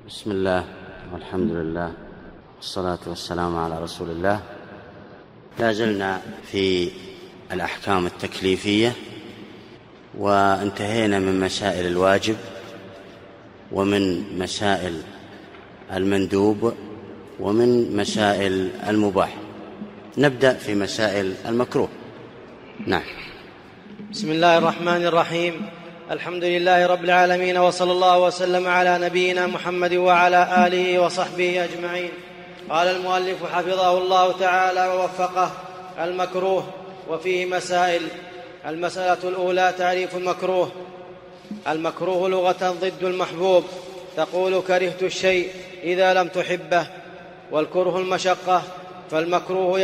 بسم الله والحمد لله والصلاة والسلام على رسول الله. لا زلنا في الأحكام التكليفية، وانتهينا من مسائل الواجب ومن مسائل المندوب ومن مسائل المباح. نبدأ في مسائل المكروه. نعم. بسم الله الرحمن الرحيم. الحمد لله رب العالمين، وصلى الله وسلم على نبينا محمد وعلى آله وصحبه أجمعين. قال المؤلف حفظه الله تعالى ووفقه: المكروه وفيه مسائل. المسألة الأولى: تعريف المكروه. المكروه لغة ضد المحبوب، تقول كرهت الشيء إذا لم تحبه، والكره المشقة، فالمكروه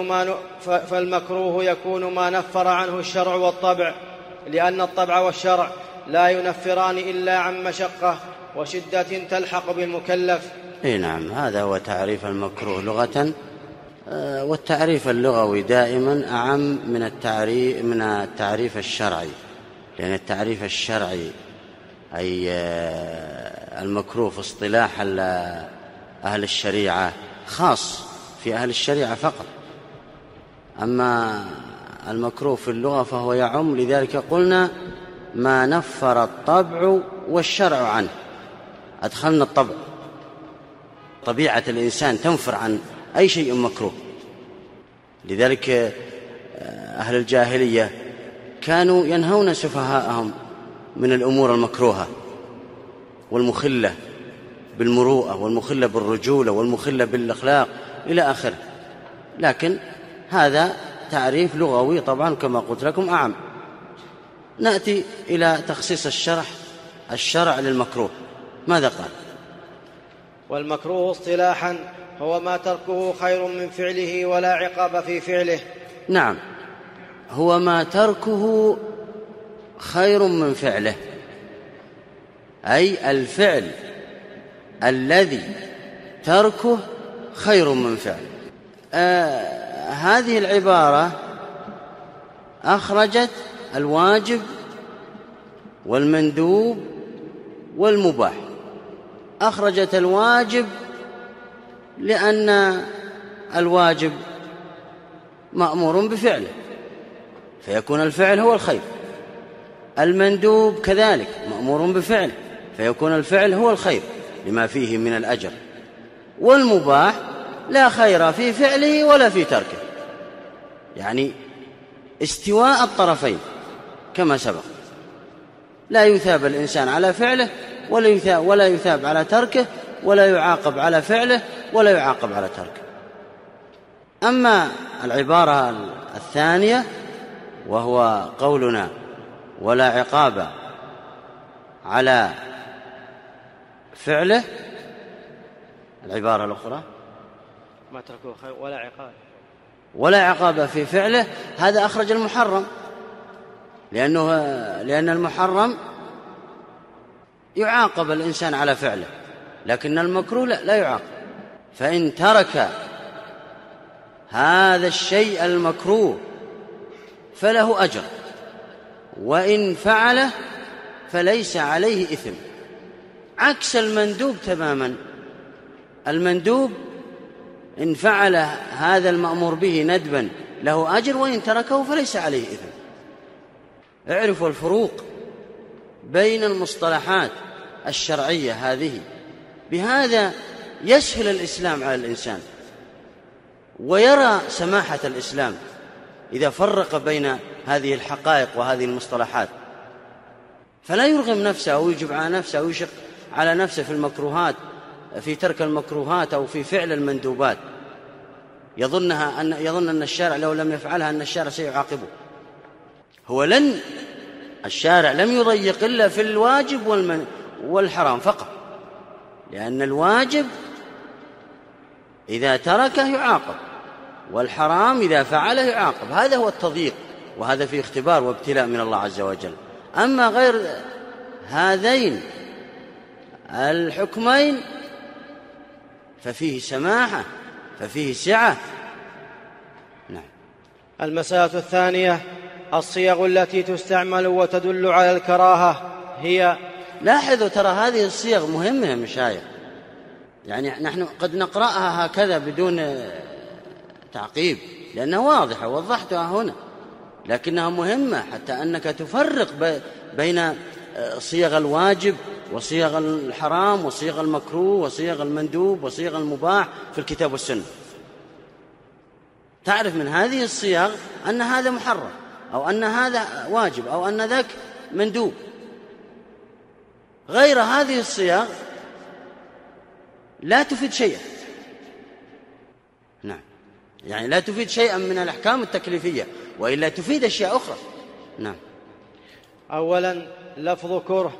يكون ما نفر عنه الشرع والطبع، لأن الطبع والشرع لا ينفران إلا عن مشقة وشدة تلحق بالمكلف. نعم، هذا هو تعريف المكروه لغة، والتعريف اللغوي دائما أعم من التعريف الشرعي، لأن التعريف الشرعي أي المكروه في اصطلاح أهل الشريعة خاص في أهل الشريعة فقط، أما المكروه في اللغة فهو يعم. لذلك قلنا ما نفر الطبع والشرع عنه. أدخلنا الطبع، طبيعة الإنسان تنفر عن أي شيء مكروه. لذلك أهل الجاهلية كانوا ينهون سفهاءهم من الأمور المكروهة والمخلة بالمروءة والمخلة بالرجولة والمخلة بالأخلاق إلى آخره. لكن هذا تعريف لغوي طبعا كما قلت لكم أعم. نأتي إلى تخصيص الشرع للمكروه. ماذا قال؟ والمكروه اصطلاحا هو ما تركه خير من فعله ولا عقاب في فعله. نعم، هو ما تركه خير من فعله، أي الفعل الذي تركه خير من فعله. هذه العبارة أخرجت الواجب والمندوب والمباح. أخرجت الواجب لأن الواجب مأمور بفعله فيكون الفعل هو الخير. المندوب كذلك مأمور بفعله فيكون الفعل هو الخير لما فيه من الأجر. والمباح لا خير في فعله ولا في تركه، يعني استواء الطرفين كما سبق. لا يثاب الإنسان على فعله ولا يثاب على تركه، ولا يعاقب على فعله ولا يعاقب على تركه. أما العبارة الثانية وهو قولنا ولا عقاب على فعله، العبارة الأخرى ما تركه خير ولا عقاب في فعله، هذا أخرج المحرم، لأن المحرم يعاقب الإنسان على فعله، لكن المكروه لا يعاقب. فإن ترك هذا الشيء المكروه فله أجر، وإن فعله فليس عليه إثم، عكس المندوب تماما. المندوب إن فعل هذا المأمور به ندبا له أجر، وإن تركه فليس عليه إثم. اعرفوا الفروق بين المصطلحات الشرعية هذه، بهذا يسهل الإسلام على الإنسان ويرى سماحة الإسلام إذا فرق بين هذه الحقائق وهذه المصطلحات، فلا يرغم نفسه أو يجب على نفسه أو يشق على نفسه في المكروهات، في ترك المكروهات أو في فعل المندوبات، يظن أن الشارع لو لم يفعلها أن الشارع سيعاقبه. الشارع لم يضيق إلا في الواجب والحرام فقط، لأن الواجب إذا تركه يعاقب، والحرام إذا فعله يعاقب. هذا هو التضييق، وهذا فيه اختبار وابتلاء من الله عز وجل. أما غير هذين الحكمين ففيه سماحة، ففيه سعة. نعم. المسألة الثانية: الصيغ التي تستعمل وتدل على الكراهة هي. لاحظوا ترى هذه الصيغ مهمة يا مشايخ، يعني نحن قد نقرأها هكذا بدون تعقيب لأنها واضحة ووضحتها هنا، لكنها مهمة حتى أنك تفرق بين صيغ الواجب وصيغ الحرام وصيغ المكروه وصيغ المندوب وصيغ المباح في الكتاب والسنة. تعرف من هذه الصيغ أن هذا محرم أو أن هذا واجب أو أن ذاك مندوب. غير هذه الصيغ لا تفيد شيئا. نعم، يعني لا تفيد شيئا من الأحكام التكليفية، وإلا تفيد أشياء أخرى. نعم. أولا لفظ كره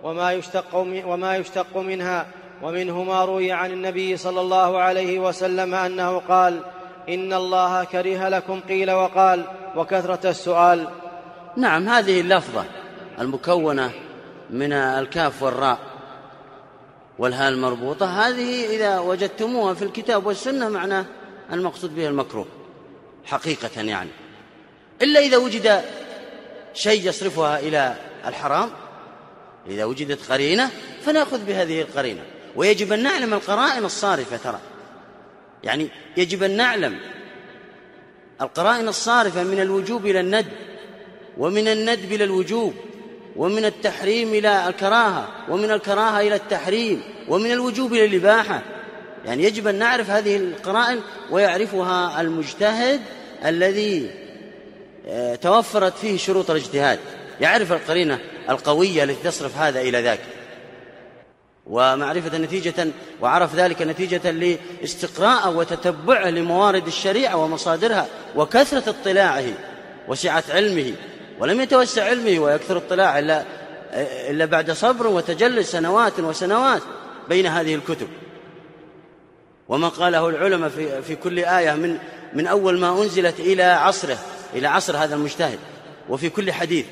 وما يشتق منها، ومنه ما روي عن النبي صلى الله عليه وسلم أنه قال: إن الله كره لكم قيل وقال وكثرة السؤال. نعم، هذه اللفظة المكونة من الكاف والراء والهاء المربوطة، هذه إذا وجدتموها في الكتاب والسنة معناه المقصود به المكروه حقيقة، يعني إلا إذا وجد شيء يصرفها إلى الحرام، إذا وجدت قرينة فنأخذ بهذه القرينة. ويجب أن نعلم القرائن الصارفة، ترى يعني يجب أن نعلم القرائن الصارفة من الوجوب إلى الندب، ومن الندب إلى الوجوب، ومن التحريم إلى الكراهة، ومن الكراهة إلى التحريم، ومن الوجوب إلى الإباحة. يعني يجب أن نعرف هذه القرائن، ويعرفها المجتهد الذي توفرت فيه شروط الاجتهاد، يعرف القرينة القوية التي تصرف هذا إلى ذاك، ومعرفة نتيجة، وعرف ذلك نتيجة لاستقراء وتتبعه لموارد الشريعة ومصادرها وكثرة اطلاعه وسعة علمه. ولم يتوسع علمه ويكثر اطلاعه إلا بعد صبر وتجلس سنوات وسنوات بين هذه الكتب، وما قاله العلماء في كل آية من أول ما أنزلت إلى عصر هذا المجتهد، وفي كل حديث.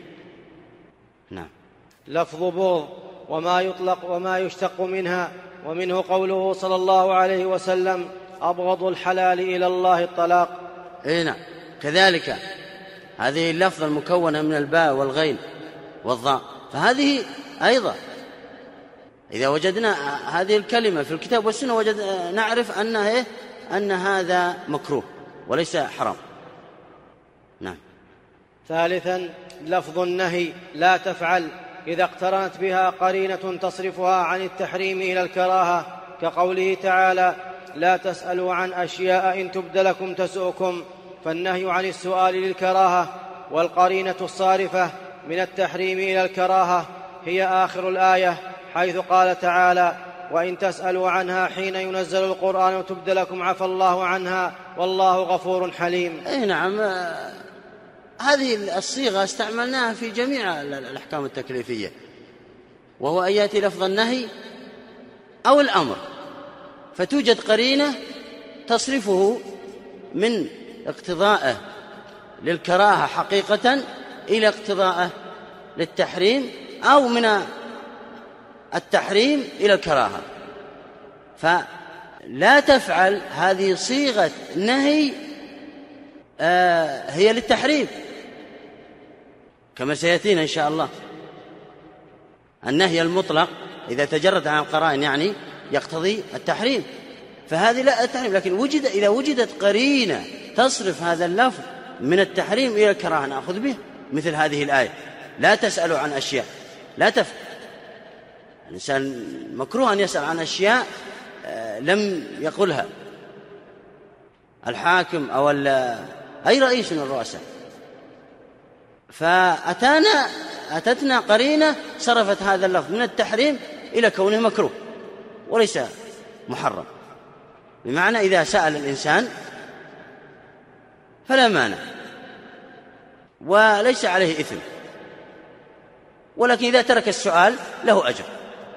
نعم. لفظ بغض وما يطلق وما يشتق منها، ومنه قوله صلى الله عليه وسلم: أبغض الحلال إلى الله الطلاق. نعم، كذلك هذه اللفظة المكونة من الباء والغين والضاء، فهذه أيضا إذا وجدنا هذه الكلمة في الكتاب والسنة نعرف أن هذا مكروه وليس حرام. نعم. ثالثا لفظ النهي لا تفعل، إذا اقترنت بها قرينة تصرفها عن التحريم إلى الكراهة، كقوله تعالى: لا تسألوا عن أشياء إن تبد لكم تسؤكم، فالنهي عن السؤال للكراهة، والقرينة الصارفة من التحريم إلى الكراهة هي آخر الآية، حيث قال تعالى: وإن تسألوا عنها حين ينزل القرآن تبد لكم عفى الله عنها والله غفور حليم. نعم، هذه الصيغة استعملناها في جميع الأحكام التكليفية، وهو أن يأتي لفظ النهي أو الأمر، فتوجد قرينة تصرفه من اقتضاءه للكراهة حقيقة إلى اقتضاءه للتحريم، أو من التحريم إلى الكراهة. فلا تفعل هذه صيغة نهي هي للتحريم كما سيأتينا إن شاء الله. النهي المطلق إذا تجرد عن القرائن يعني يقتضي التحريم، فهذه لا التحريم، لكن إذا وجدت قرينة تصرف هذا اللفظ من التحريم إلى الكراهة نأخذ به، مثل هذه الآية: لا تسألوا عن أشياء. لا تفعل. الإنسان مكروه أن يسأل عن أشياء لم يقلها الحاكم أو أي رئيس من الرؤساء. فأتتنا قرينة صرفت هذا اللفظ من التحريم إلى كونه مكروه وليس محرم، بمعنى إذا سأل الإنسان فلا مانع وليس عليه إثم، ولكن إذا ترك السؤال له أجر.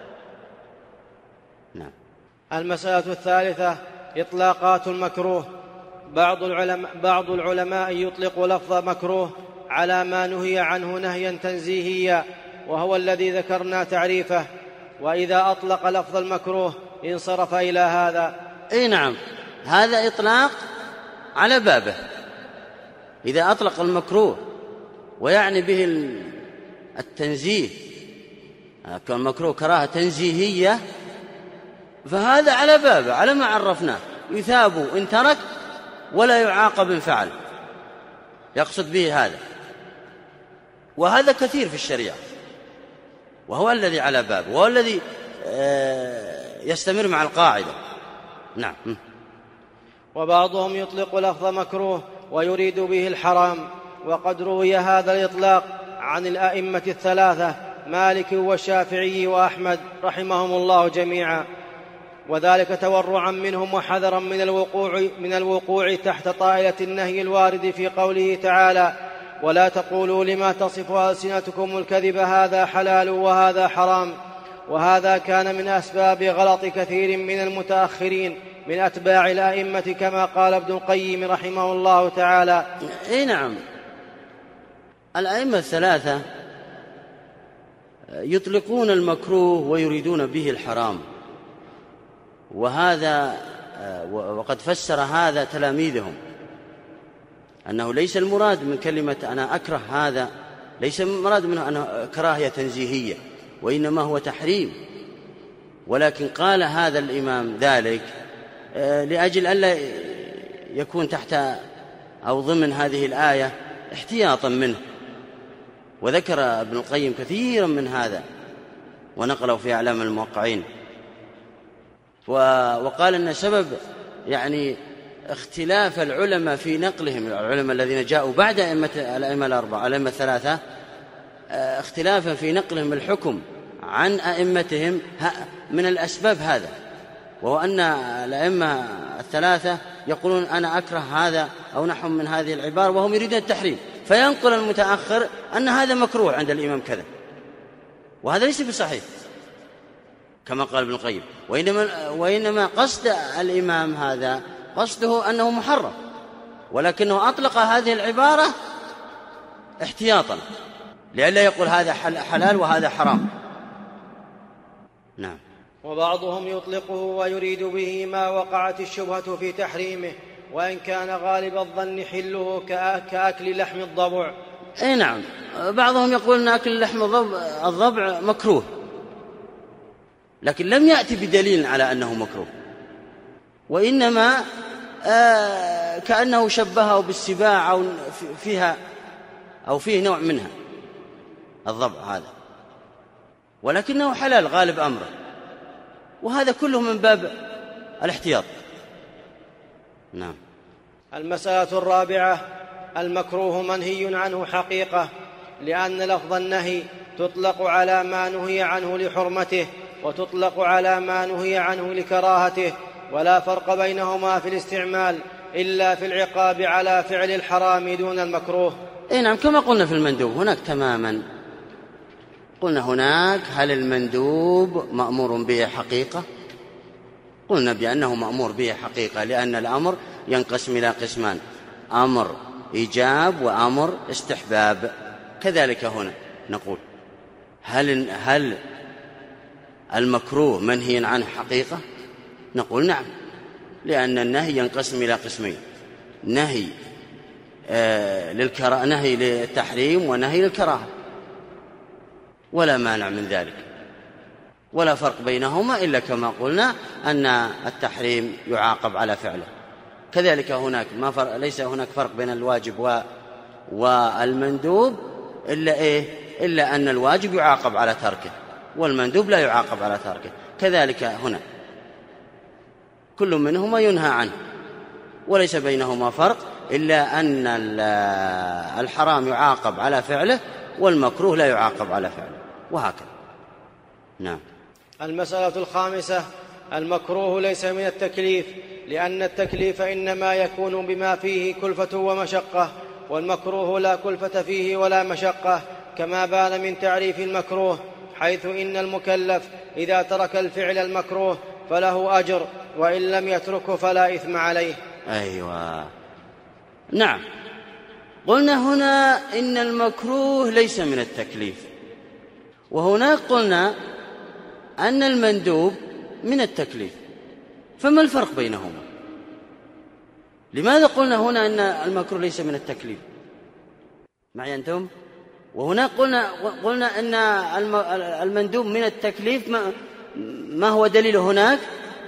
نعم. المسألة الثالثة إطلاقات المكروه. بعض العلماء يطلق لفظ مكروه على ما نهي عنه نهيا تنزيهيا، وهو الذي ذكرنا تعريفه، وإذا أطلق لفظ المكروه انصرف إلى هذا. نعم، هذا إطلاق على بابه. إذا أطلق المكروه ويعني به التنزيه، المكروه كراهة تنزيهية، فهذا على بابه على ما عرفناه، يثاب إن ترك ولا يعاقب إن فعل، يقصد به هذا. وهذا كثير في الشريعة، وهو الذي على بابه، وهو الذي يستمر مع القاعدة. نعم. وبعضهم يطلق لفظ مكروه ويريد به الحرام، وقد روي هذا الإطلاق عن الأئمة الثلاثة مالك والشافعي وأحمد رحمهم الله جميعا، وذلك تورعا منهم وحذرا من الوقوع تحت طائلة النهي الوارد في قوله تعالى: ولا تقولوا لما تصف ألسنتكم الكذب هذا حلال وهذا حرام. وهذا كان من أسباب غلط كثير من المتأخرين من أتباع الأئمة، كما قال ابن القيم رحمه الله تعالى. نعم، الأئمة الثلاثة يطلقون المكروه ويريدون به الحرام، وقد فسر هذا تلاميذهم أنه ليس المراد من كلمة أنا أكره هذا، ليس المراد منه أنه كراهية تنزيهية، وإنما هو تحريم. ولكن قال هذا الإمام ذلك لأجل ألا يكون تحت أو ضمن هذه الآية احتياطا منه، وذكر ابن القيم كثيرا من هذا ونقله في أعلام الموقعين. وقال أن سبب اختلاف العلماء في نقلهم، العلماء الذين جاءوا بعد الأئمة الأربعة الأئمة الثلاثة، اختلافا في نقلهم الحكم عن أئمتهم من الأسباب هذا، وهو أن الأئمة الثلاثة يقولون أنا أكره هذا أو نحو من هذه العبارة، وهم يريدون التحريم، فينقل المتأخر أن هذا مكروه عند الإمام كذا، وهذا ليس بصحيح كما قال ابن القيم. وإنما قصد الإمام هذا قصده أنه محرم، ولكنه أطلق هذه العبارة احتياطا لئلا يقول هذا حلال وهذا حرام. نعم. وبعضهم يطلقه ويريد به ما وقعت الشبهة في تحريمه، وإن كان غالب الظن حله كأكل لحم الضبع. نعم، بعضهم يقول أن أكل لحم الضبع مكروه، لكن لم يأتي بدليل على أنه مكروه، وإنما كأنه شبهه بالسباع أو فيها أو فيه نوع منها الضبع هذا، ولكنه حلال غالب أمره، وهذا كله من باب الاحتياط. نعم. المسألة الرابعة: المكروه منهي عنه حقيقة، لأن لفظ النهي تطلق على ما نهي عنه لحرمته، وتطلق على ما نهي عنه لكراهته، ولا فرق بينهما في الاستعمال إلا في العقاب على فعل الحرام دون المكروه. نعم، كما قلنا في المندوب هناك تماما. قلنا هناك هل المندوب مأمور به حقيقة؟ قلنا بأنه مأمور به حقيقة، لأن الأمر ينقسم إلى قسمان: أمر إيجاب وأمر استحباب. كذلك هنا نقول هل المكروه منهي عنه حقيقة؟ نقول نعم، لأن النهي ينقسم إلى قسمين: نهي نهي للتحريم ونهي للكراهة، ولا مانع من ذلك، ولا فرق بينهما إلا كما قلنا أن التحريم يعاقب على فعله. كذلك هناك ليس هناك فرق بين الواجب والمندوب إلا أن الواجب يعاقب على تركه والمندوب لا يعاقب على تركه. كذلك هنا كل منهما ينهى عنه، وليس بينهما فرق إلا أن الحرام يعاقب على فعله والمكروه لا يعاقب على فعله، وهكذا. نعم. المسألة الخامسة: المكروه ليس من التكليف، لأن التكليف إنما يكون بما فيه كلفة ومشقة، والمكروه لا كلفة فيه ولا مشقة، كما بان من تعريف المكروه، حيث إن المكلف إذا ترك الفعل المكروه فله أجر، وإن لم يتركه فلا إثم عليه. أيوة، نعم. قلنا هنا إن المكروه ليس من التكليف، وهناك قلنا أن المندوب من التكليف، فما الفرق بينهما؟ لماذا قلنا هنا أن المكروه ليس من التكليف؟ معي أنتم؟ وهناك قلنا أن المندوب من التكليف. ما هو دليل هناك؟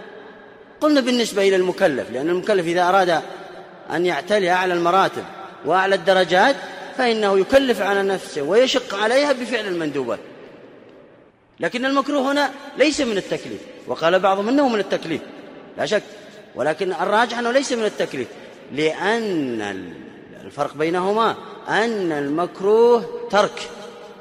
قلنا بالنسبة إلى المكلف، لأن المكلف إذا أراد أن يعتلي أعلى المراتب وأعلى الدرجات فإنه يكلف على نفسه ويشق عليها بفعل المندوبات. لكن المكروه هنا ليس من التكليف، وقال بعضهم إنه من التكليف لا شك، ولكن الراجح أنه ليس من التكليف، لأن الفرق بينهما أن المكروه ترك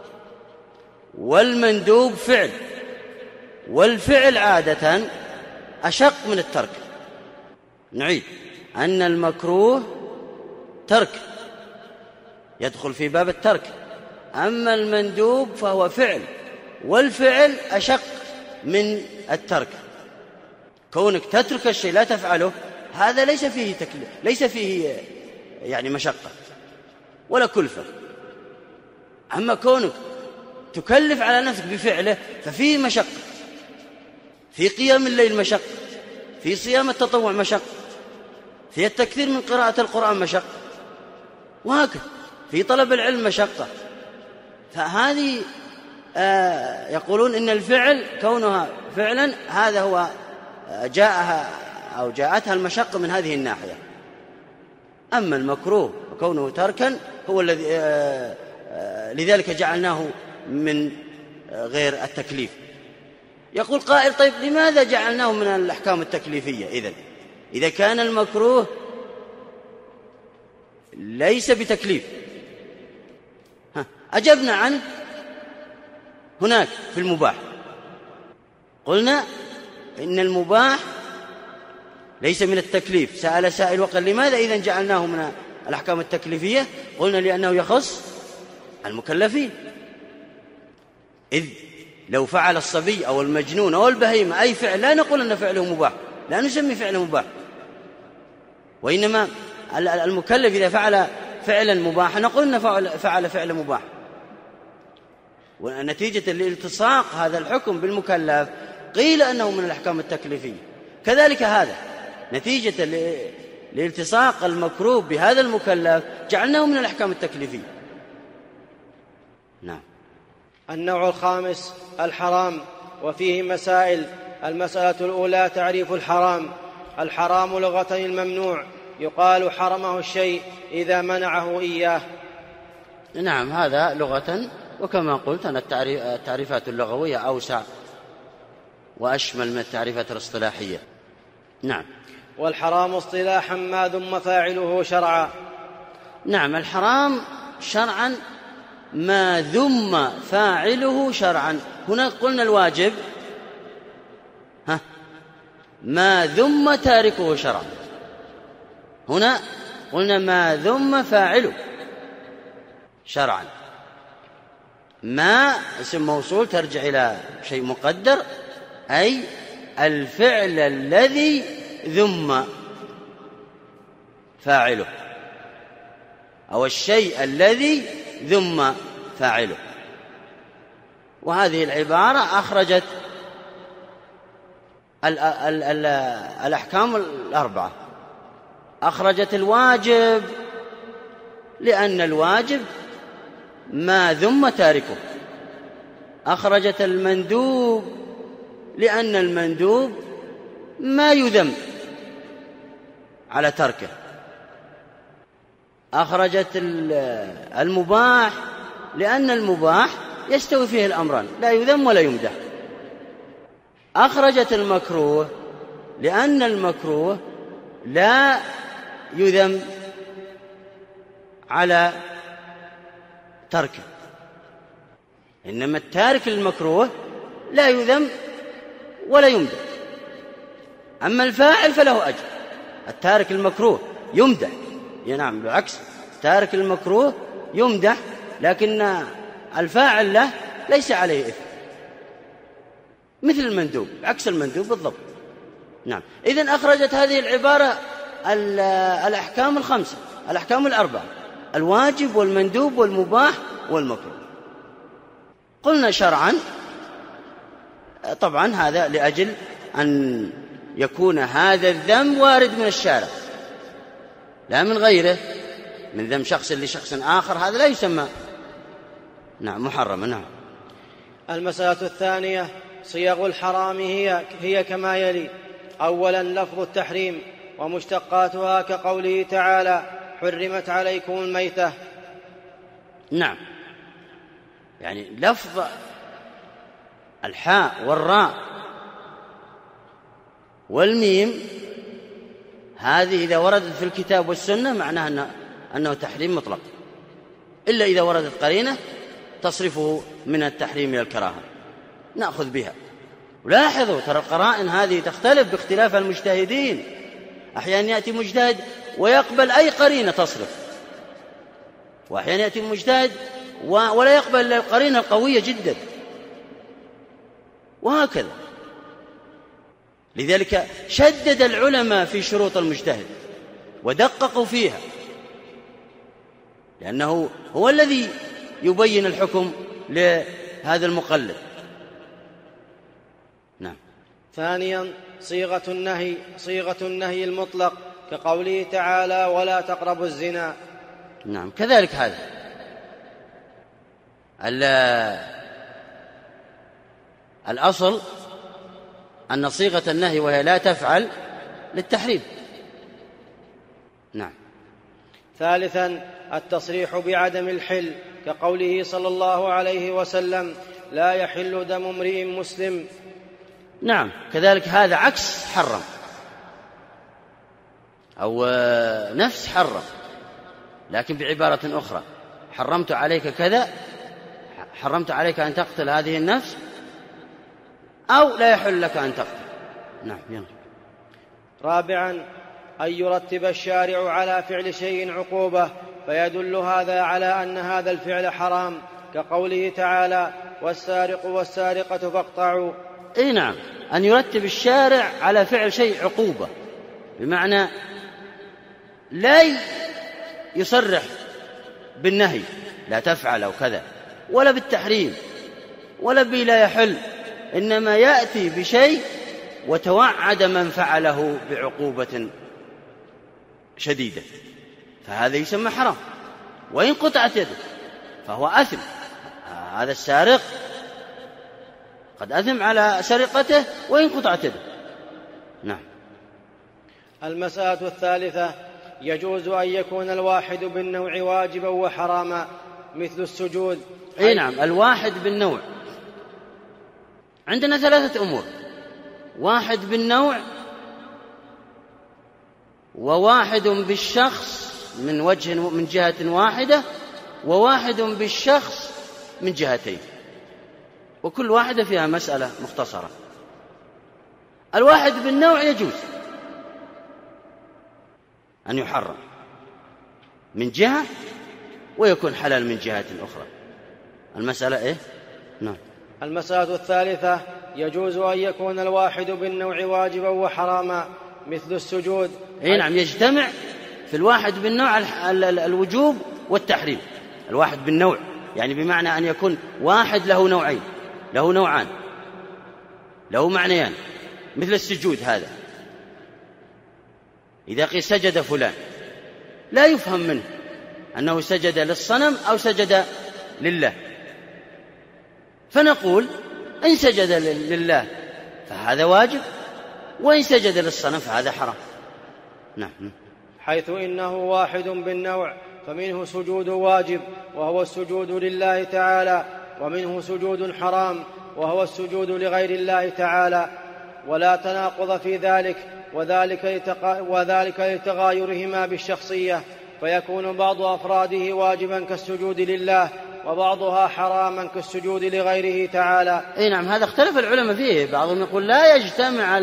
والمندوب فعل، والفعل عادة أشق من الترك. نعيد، أن المكروه ترك يدخل في باب الترك، أما المندوب فهو فعل، والفعل أشق من الترك. كونك تترك الشيء لا تفعله هذا ليس فيه تكليف، ليس فيه يعني مشقة ولا كلفة. أما كونك تكلف على نفسك بفعله ففيه مشقة، في قيام الليل مشقة، في صيام التطوع مشقة، في التكثير من قراءة القرآن مشقة، وهكذا في طلب العلم مشقة. فهذه يقولون إن الفعل كونها فعلا هذا هو جاءها أو جاءتها المشقة من هذه الناحية. أما المكروه كونه تركا هو الذي لذلك جعلناه من غير التكليف. يقول قائل: طيب لماذا جعلناه من الأحكام التكليفية إذا كان المكروه ليس بتكليف؟ أجبنا عنه هناك في المباح، قلنا إن المباح ليس من التكليف. سأل سائل وقال: لماذا إذا جعلناه من الأحكام التكليفية؟ قلنا لأنه يخص المكلفين، إذ لو فعل الصبي أو المجنون أو البهيمة أي فعل لا نقول أن فعله مباح، لا نسمي فعله مباح، وإنما المكلف إذا فعل فعلا مباحا نقول أنه فعل فعل مباح. ونتيجة الالتصاق هذا الحكم بالمكلف قيل أنه من الأحكام التكليفية. كذلك هذا نتيجة لالتصاق المكروه بهذا المكلف جعلناه من الأحكام التكليفية. نعم. النوع الخامس الحرام، وفيه مسائل. المسألة الأولى تعريف الحرام. الحرام لغة الممنوع، يقال حرمه الشيء إذا منعه إياه. نعم، هذا لغة، وكما قلت أن التعريفات اللغوية أوسع وأشمل من التعريفات الاصطلاحية. نعم. والحرام اصطلاحا ما ذم فاعله شرعا. نعم، الحرام شرعا ما ذم فاعله شرعا. هنا قلنا الواجب ما ذم تاركه شرعا، هنا قلنا ما ذم فاعله شرعا. ما اسم موصول ترجع إلى شيء مقدر، أي الفعل الذي ذم فاعله أو الشيء الذي ذم فاعله. وهذه العبارة أخرجت الأحكام الأربعة. أخرجت الواجب لأن الواجب ما ذم تاركه، أخرجت المندوب لأن المندوب ما يذم على تركه، أخرجت المباح لأن المباح يستوي فيه الأمران، لا يذم ولا يمدح، أخرجت المكروه لأن المكروه لا يذم على تركه، إنما التارك للمكروه لا يذم ولا يمدح. أما الفاعل فله أجر، التارك المكروه يمدح، نعم بالعكس، تارك المكروه يمدح، لكن الفاعل له ليس عليه إثم، مثل المندوب، عكس المندوب بالضبط. نعم. إذن أخرجت هذه العبارة الأحكام الخمسة، الأحكام الأربعة، الواجب والمندوب والمباح والمكروه. قلنا شرعا طبعا هذا لأجل أن يكون هذا الذنب وارد من الشارع لا من غيره، من ذنب شخص لشخص آخر، هذا لا يسمى نعم محرما. نعم. المسألة الثانية صيغ الحرام هي كما يلي: أولا لفظ التحريم ومشتقاتها كقوله تعالى حرمت عليكم الميتة. نعم، يعني لفظ الحاء والراء والميم هذه إذا وردت في الكتاب والسنة معناها أنه تحريم مطلق، إلا إذا وردت قرينة تصرفه من التحريم إلى الكراهة نأخذ بها. ولاحظوا ترى القرائن هذه تختلف باختلاف المجتهدين، أحيانا يأتي مجتهد ويقبل أي قرينة تصرف، وأحيانا يأتي مجتهد ولا يقبل القرينة القوية جدا، وهكذا. لذلك شدد العلماء في شروط المجتهد ودققوا فيها، لأنه هو الذي يبين الحكم لهذا المقلد. نعم. ثانيا صيغة النهي المطلق كقوله تعالى ولا تقربوا الزنا. نعم، كذلك هذا الأصل أن صيغة النهي وهي لا تفعل للتحريم. نعم. ثالثا التصريح بعدم الحل كقوله صلى الله عليه وسلم لا يحل دم امرئ مسلم. نعم، كذلك هذا عكس حرم أو نفس حرم، لكن بعبارة أخرى: حرمت عليك كذا، حرمت عليك أن تقتل هذه النفس، أو لا يحل لك أن تقتل. نعم. يلا. رابعا أن يرتب الشارع على فعل شيء عقوبة فيدل هذا على أن هذا الفعل حرام كقوله تعالى والسارق والسارقة فاقطعوا. إيه نعم، أن يرتب الشارع على فعل شيء عقوبة، بمعنى لا يصرح بالنهي لا تفعل أو كذا، ولا بالتحريم، ولا بلا يحل، إنما يأتي بشيء وتوعد من فعله بعقوبة شديدة، فهذا يسمى حرام. وإن قطعت يده فهو أثم، هذا السارق قد أثم على سرقته وإن قطعت يده. نعم. المسألة الثالثة يجوز أن يكون الواحد بالنوع واجبا وحراما مثل السجود. أي نعم، الواحد بالنوع عندنا ثلاثة أمور: واحد بالنوع، وواحد بالشخص من جهة واحدة، وواحد بالشخص من جهتين، وكل واحدة فيها مسألة مختصرة. الواحد بالنوع يجوز أن يحرم من جهة ويكون حلال من جهة أخرى. المسألة إيه؟ نعم. المسألة الثالثة يجوز أن يكون الواحد بالنوع واجبا وحراما مثل السجود. إيه نعم، يجتمع في الواحد بالنوع الوجوب والتحريم. الواحد بالنوع يعني بمعنى أن يكون واحد له نوعين، له نوعان، له معنيان، مثل السجود هذا. إذا قيل سجد فلان لا يفهم منه أنه سجد للصنم أو سجد لله، فنقول إن سجد لله فهذا واجب، وإن سجد للصنم فهذا حرام. نعم. حيث إنه واحد بالنوع فمنه سجود واجب وهو السجود لله تعالى، ومنه سجود حرام وهو السجود لغير الله تعالى، ولا تناقض في ذلك، وذلك لتغايرهما بالشخصية، فيكون بعض أفراده واجبا كالسجود لله، وبعضها حراما كالسجود لغيره تعالى. اي نعم، هذا اختلف العلماء فيه. بعضهم يقول لا يجتمع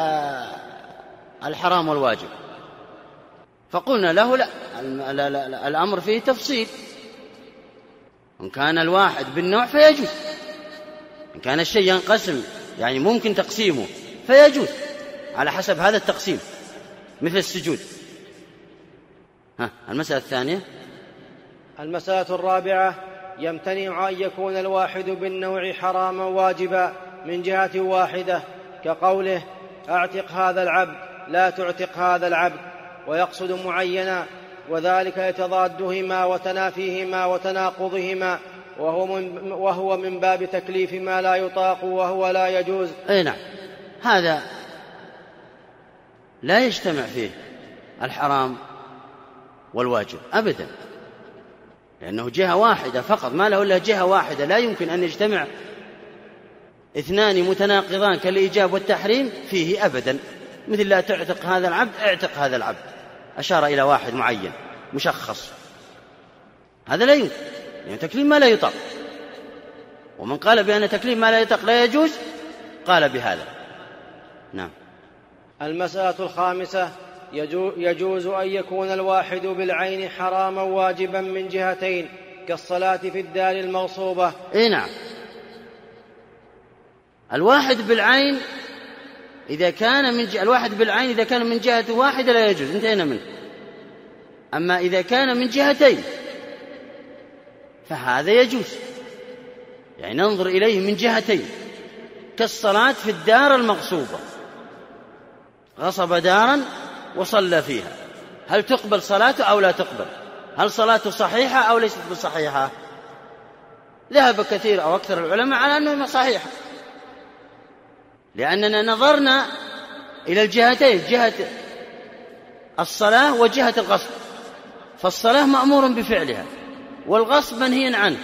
الحرام والواجب، فقلنا له لا، الأمر فيه تفصيل. إن كان الواحد بالنوع فيجوز، إن كان الشيء ينقسم يعني ممكن تقسيمه فيجوز على حسب هذا التقسيم، مثل السجود. المسألة الثانية. المسألة الرابعة يمتنع أن يكون الواحد بالنوع حراما واجبا من جهة واحدة كقوله أعتق هذا العبد لا تعتق هذا العبد، ويقصد معينا، وذلك لتضادهما وتنافيهما وتناقضهما، وهو من باب تكليف ما لا يطاق وهو لا يجوز. أي نعم، هذا لا يجتمع فيه الحرام والواجب أبدا، لأنه جهة واحدة فقط، ما له إلا جهة واحدة، لا يمكن أن يجتمع اثنان متناقضان كالإيجاب والتحريم فيه أبدا. مثل لا تعتق هذا العبد اعتق هذا العبد، أشار إلى واحد معين مشخص، هذا لا يمكن، يعني تكليم ما لا يطاق. ومن قال بأن تكليم ما لا يطاق لا يجوز قال بهذا. نعم. المسألة الخامسة: يجوز أن يكون الواحد بالعين حراما واجبا من جهتين كالصلاة في الدار المغصوبة. نعم، الواحد بالعين إذا كان من جهة واحدة لا يجوز، انتهينا منه. أما إذا كان من جهتين فهذا يجوز، يعني ننظر إليه من جهتين، كالصلاة في الدار المغصوبة، غصب دارا وصلى فيها، هل تقبل صلاته أو لا تقبل؟ هل صلاته صحيحة أو ليست بصحيحة؟ ذهب كثير أو أكثر العلماء على أنها صحيحة، لأننا نظرنا إلى الجهتين، جهة الصلاة وجهة الغصب، فالصلاة مأمور بفعلها والغصب منهي عنه،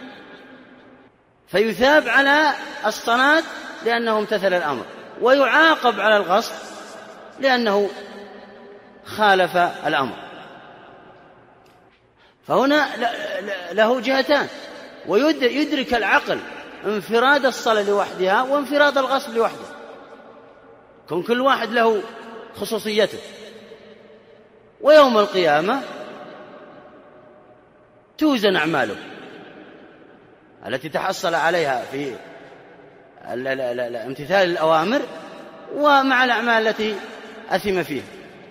فيثاب على الصلاة لأنه امتثل الأمر، ويعاقب على الغصب لأنه خالف الأمر. فهنا له جهتان، ويدرك العقل انفراد الصلاة لوحدها وانفراد الغصب لوحده، كل واحد له خصوصيته. ويوم القيامة توزن أعماله التي تحصل عليها في امتثال الأوامر ومع الأعمال التي أثم فيها،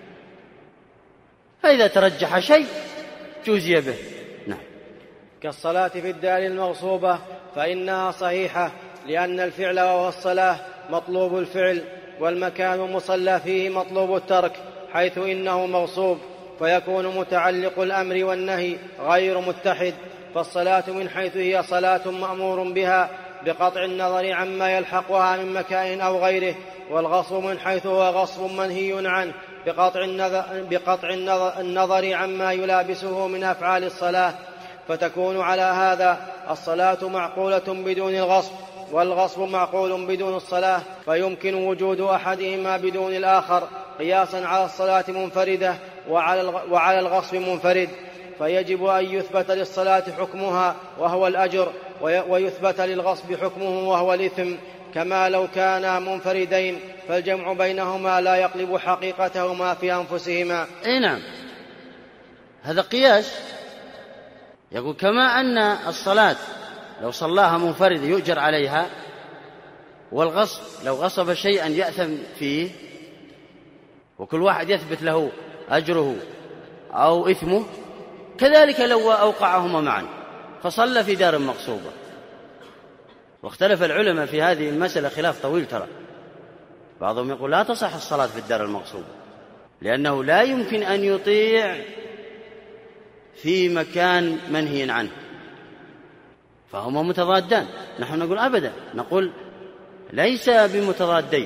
فإذا ترجح شيء جوزي به. نعم. كالصلاة في الدار المغصوبة فإنها صحيحة، لأن الفعل وهو الصلاة مطلوب الفعل، والمكان المصلى فيه مطلوب الترك، حيث إنه مغصوب، فيكون متعلق الأمر والنهي غير متحد. فالصلاة من حيث هي صلاة مأمور بها بقطع النظر عما يلحقها من مكان أو غيره، والغصب من حيث هو غصب منهي عنه بقطع النظر عما يلابسه من أفعال الصلاة. فتكون على هذا الصلاة معقولة بدون الغصب، والغصب معقول بدون الصلاة، فيمكن وجود أحدهما بدون الآخر قياسا على الصلاة منفردة وعلى الغصب منفرد. فيجب أن يثبت للصلاة حكمها وهو الأجر، ويثبت للغصب حكمه وهو الإثم، كما لو كانا منفردين، فالجمع بينهما لا يقلب حقيقتهما في أنفسهما. نعم، هذا قياس. يقول كما أن الصلاة لو صلاها منفرد يؤجر عليها، والغصب لو غصب شيئا يأثم فيه، وكل واحد يثبت له أجره أو إثمه، كذلك لو أوقعهما معا فصلى في دار مغصوبة. واختلف العلماء في هذه المسألة خلاف طويل ترى. بعضهم يقول لا تصح الصلاة في الدار المغصوبة، لأنه لا يمكن أن يطيع في مكان منهي عنه، فهما متضادان. نحن نقول أبدا، نقول ليس بمتضادين،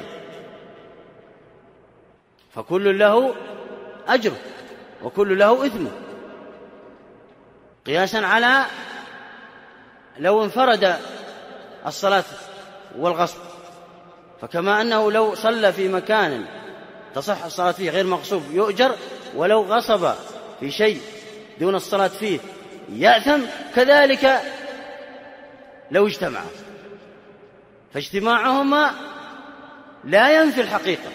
فكل له أجر وكل له إثمه، قياسا على لو انفرد الصلاة والغصب. فكما أنه لو صلى في مكان تصح الصلاة فيه غير مغصوب يؤجر، ولو غصب في شيء دون الصلاة فيه يأثم، كذلك لو اجتمعا، فاجتماعهما لا ينفي الحقيقة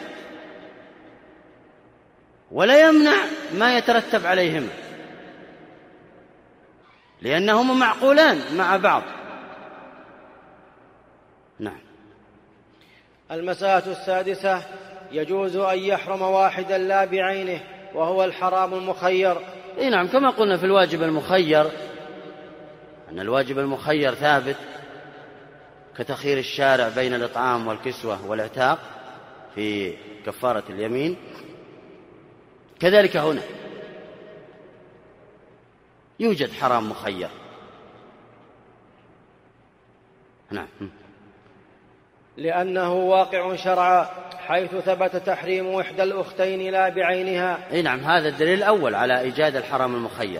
ولا يمنع ما يترتب عليهما، لأنهما معقولان مع بعض. نعم. المسألة السادسة: يجوز أن يحرم واحدا لا بعينه، وهو الحرام المخير. نعم، كما قلنا في الواجب المخير أن الواجب المخير ثابت، كتخيير الشارع بين الإطعام والكسوة والعتاق في كفارة اليمين، كذلك هنا يوجد حرام مخير. نعم. لأنه واقع شرعا، حيث ثبت تحريم إحدى الأختين لا بعينها. أي نعم، هذا الدليل الأول على إيجاد الحرام المخير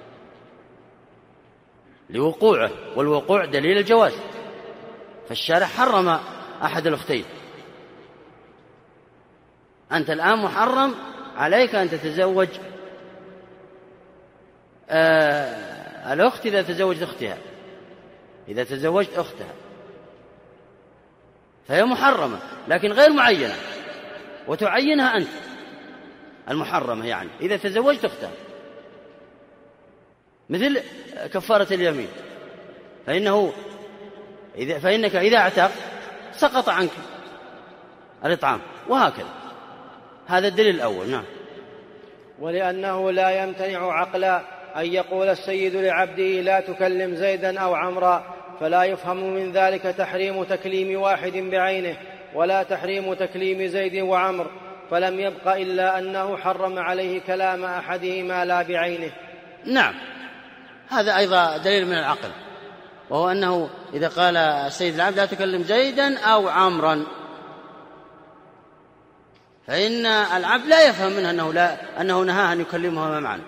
لوقوعه، والوقوع دليل الجواز، فالشارع حرم أحد الأختين. أنت الآن محرم عليك أن تتزوج الأخت إذا تزوجت أختها، إذا تزوجت أختها فهي محرمة، لكن غير معينة، وتعينها أنت المحرمة، يعني إذا تزوجت أختها، مثل كفارة اليمين، فإنك إذا اعتق سقط عنك الإطعام، وهكذا. هذا الدليل الأول. نعم. ولأنه لا يمتنع عقلا أن يقول السيد لعبده لا تكلم زيدا أو عمرا، فلا يفهم من ذلك تحريم تكليم واحد بعينه، ولا تحريم تكليم زيد وعمر، فلم يبق إلا أنه حرم عليه كلام أحدهما لا بعينه. نعم، هذا أيضا دليل من العقل، وهو أنه إذا قال السيد العبد لا تكلم زيدا أو عمرا، فإن العبد لا يفهم منه أنه نهاه أن يكلمهما معا،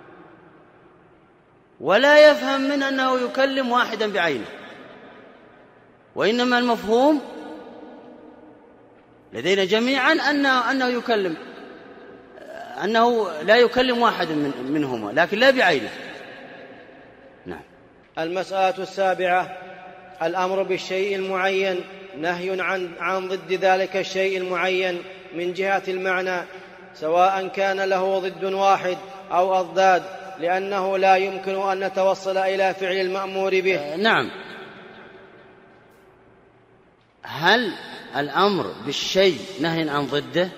ولا يفهم منه أنه يكلم واحدا بعينه، وإنما المفهوم لدينا جميعا أنه لا يكلم واحد منهما، لكن لا بعينه. نعم. المسألة السابعة: الأمر بالشيء المعين نهي عن ضد ذلك الشيء المعين من جهة المعنى، سواء كان له ضد واحد أو أضداد، لأنه لا يمكن أن نتوصل إلى فعل المأمور به. نعم. هل الأمر بالشيء نهي عن ضده؟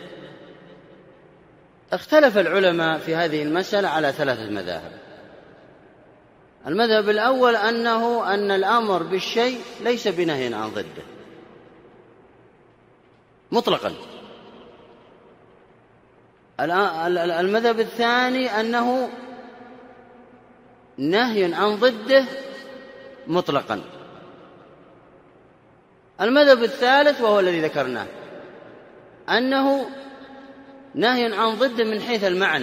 اختلف العلماء في هذه المسألة على 3 مذاهب. المذهب الأول أن الأمر بالشيء ليس بنهي عن ضده مطلقا. المذهب الثاني أنه نهي عن ضده مطلقا. المذهب الثالث وهو الذي ذكرناه أنه نهي عن ضده من حيث المعنى.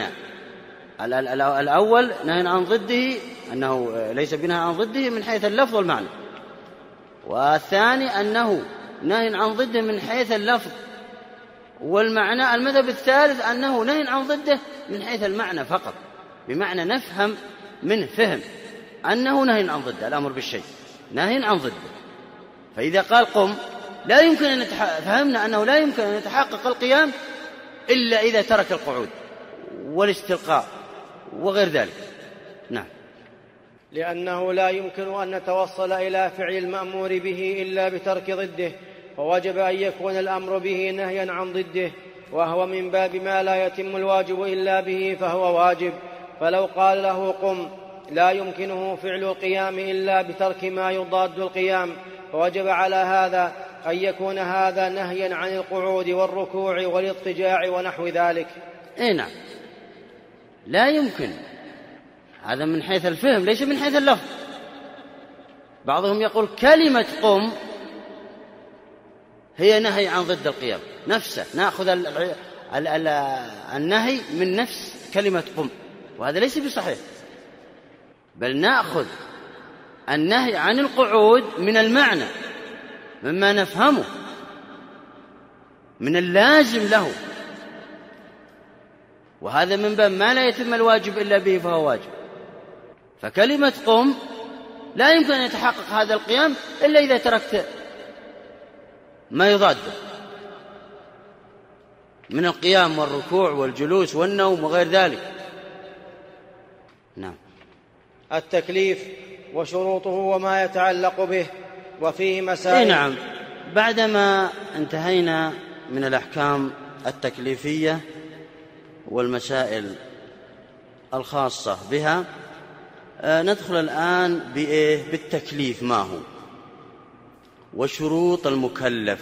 الأول نهي عن ضده، أنه ليس بنهي عن ضده من حيث اللفظ والمعنى، والثاني أنه نهي عن ضده من حيث اللفظ والمعنى. المذهب الثالث أنه نهي عن ضده من حيث المعنى فقط، بمعنى نفهم منه فهم أنه نهي عن ضده، الأمر بالشيء نهي عن ضده. فإذا قال قم، لا يمكن أن فهمنا أنه لا يمكن أن يتحقق القيام إلا إذا ترك القعود والاستلقاء وغير ذلك. نعم. لأنه لا يمكن أن نتوصل إلى فعل المأمور به إلا بترك ضده، فوجب أن يكون الأمر به نهيا عن ضده، وهو من باب ما لا يتم الواجب إلا به فهو واجب. فلو قال له قم لا يمكنه فعل القيام إلا بترك ما يضاد القيام، فوجب على هذا أن يكون هذا نهيا عن القعود والركوع والاضطجاع ونحو ذلك. نعم، لا يمكن. هذا من حيث الفهم ليس من حيث اللفظ. بعضهم يقول كلمة قم هي نهي عن ضد القيام نفسه، نأخذ النهي من نفس كلمة قم، وهذا ليس بصحيح، بل نأخذ النهي عن القعود من المعنى، مما نفهمه من اللازم له، وهذا من باب ما لا يتم الواجب إلا به فهو واجب. فكلمة قم لا يمكن أن يتحقق هذا القيام إلا إذا تركت ما يضاده من القيام والركوع والجلوس والنوم وغير ذلك. نعم. التكليف وشروطه وما يتعلق به، وفيه مسائل. نعم. بعدما انتهينا من الأحكام التكليفية والمسائل الخاصة بها، ندخل الآن بالتكليف ما هو، وشروط المكلف،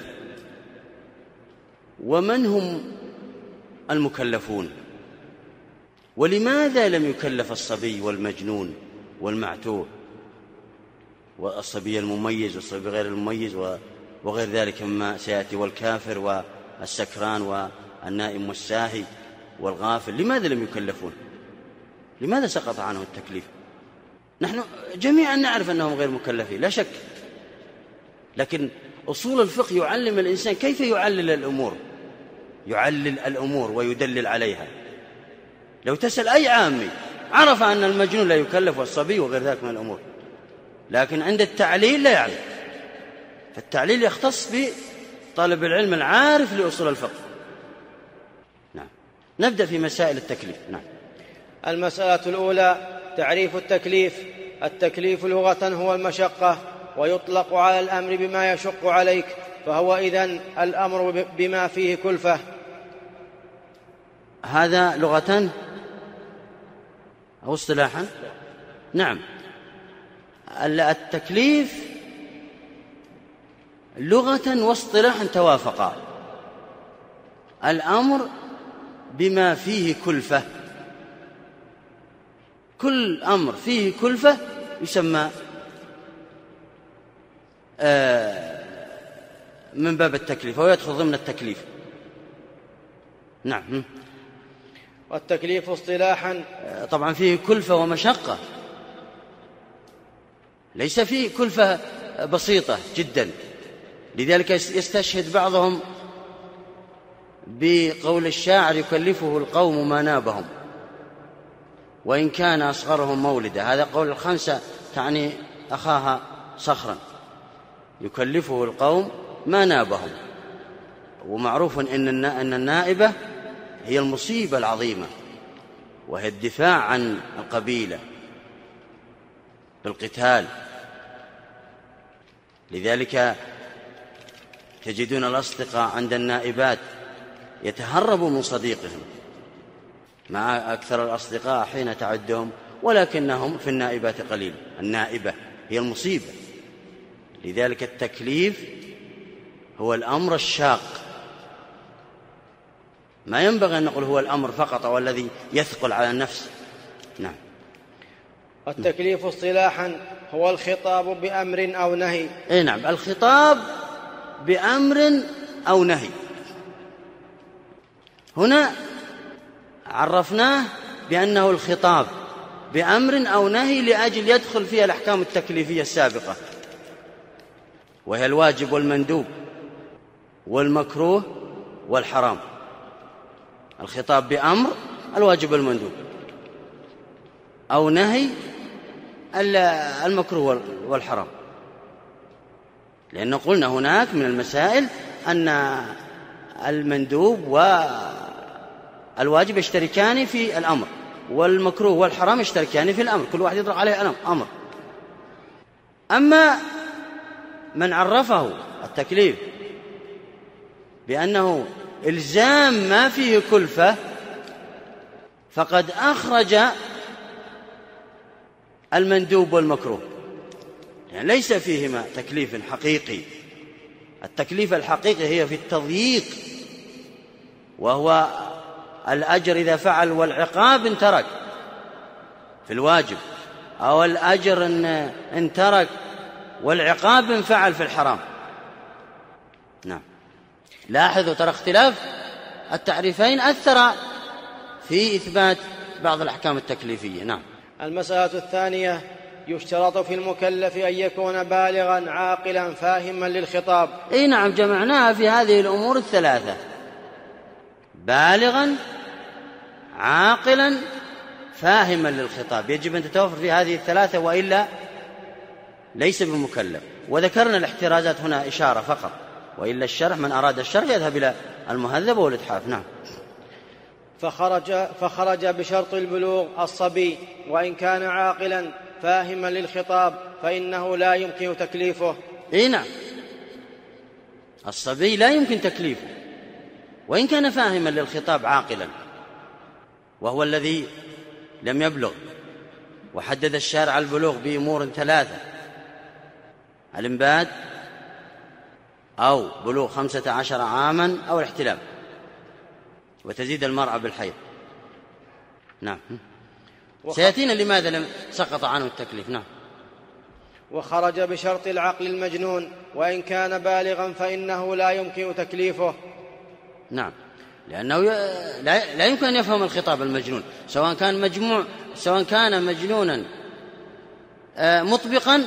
ومن هم المكلفون، ولماذا لم يكلف الصبي والمجنون والمعتوه والصبي المميز والصبي غير المميز وغير ذلك مما سيأتي، والكافر والسكران والنائم والساهي والغافل، لماذا لم يكلفون؟ لماذا سقط عنه التكليف؟ نحن جميعا نعرف أنهم غير مكلفين لا شك، لكن أصول الفقه يعلم الإنسان كيف يعلل الأمور ويدلل عليها. لو تسأل أي عامي عرف أن المجنون لا يكلف والصبي وغير ذلك من الأمور، لكن عند التعليل لا يعلم، فالتعليل يختص بطالب العلم العارف لأصول الفقه. نعم. نبدأ في مسائل التكليف. نعم. المسألة الأولى: تعريف التكليف. التكليف لغة هو المشقة، ويطلق على الأمر بما يشق عليك، فهو إذن الأمر بما فيه كلفة. هذا لغة أو اصطلاحا؟ نعم. التكليف لغة واصطلاحا توافقا. الأمر بما فيه كلفة، كل أمر فيه كلفة يسمى من باب التكليف ويدخل ضمن التكليف. نعم. والتكليف اصطلاحا طبعا فيه كلفة ومشقة، ليس فيه كلفة بسيطة جدا، لذلك يستشهد بعضهم بقول الشاعر: يكلفه القوم ما نابهم وإن كان أصغرهم مولدا. هذا قول الخنسة تعني أخاها صخرا. يكلفه القوم ما نابهم، ومعروف أن النائبة هي المصيبة العظيمة، وهي الدفاع عن القبيلة بالقتال. لذلك تجدون الأصدقاء عند النائبات يتهربوا من صديقهم، مع أكثر الأصدقاء حين تعدهم، ولكنهم في النائبات قليل. النائبة هي المصيبة. لذلك التكليف هو الأمر الشاق، ما ينبغي أن نقول هو الأمر فقط أو الذي يثقل على النفس. نعم. التكليف اصطلاحا هو الخطاب بأمر أو نهي. نعم، الخطاب بأمر أو نهي. هنا عرفناه بأنه الخطاب بأمر أو نهي لأجل يدخل فيها الأحكام التكليفية السابقة، وهي الواجب والمندوب والمكروه والحرام. الخطاب بأمر الواجب والمندوب، أو نهي المكروه والحرام، لأنه قلنا هناك من المسائل أن المندوب والواجب يشتركان في الأمر، والمكروه والحرام يشتركان في الأمر، كل واحد يطلق عليه أمر. أما من عرفه التكليف بأنه إلزام ما فيه كلفة فقد أخرج المندوب والمكروه، يعني ليس فيهما تكليف حقيقي. التكليف الحقيقي هي في التضييق، وهو الأجر إذا فعل والعقاب إن ترك في الواجب، أو الأجر إن ترك والعقاب إن فعل في الحرام. نعم. لاحظوا ترى اختلاف التعريفين أثر في إثبات بعض الأحكام التكليفية. نعم. المسألة الثانية: يشترط في المكلف أن يكون بالغا عاقلا فاهما للخطاب. نعم، جمعناها في هذه الأمور الثلاثة: بالغا عاقلا فاهما للخطاب. يجب أن تتوفر في هذه الثلاثة، وإلا ليس بمكلف. وذكرنا الاحترازات هنا إشارة فقط، وإلا الشرح من أراد الشرح يذهب إلى المهذب والإتحاف. نعم. فخرج بشرط البلوغ الصبي، وإن كان عاقلا فاهما للخطاب فإنه لا يمكن تكليفه. نعم، الصبي لا يمكن تكليفه وإن كان فاهما للخطاب عاقلا، وهو الذي لم يبلغ. وحدد الشارع البلوغ بأمور ثلاثة: الإنبات، أو بلوغ 15 عاما، أو الاحتلام، وتزيد المرأة بالحيض. نعم. سيأتينا لماذا لم سقط عنه التكليف. نعم. وخرج بشرط العقل المجنون، وإن كان بالغا فإنه لا يمكن تكليفه. نعم، لأنه لا يمكن أن يفهم الخطاب المجنون، سواء كان مجنونا مطبقا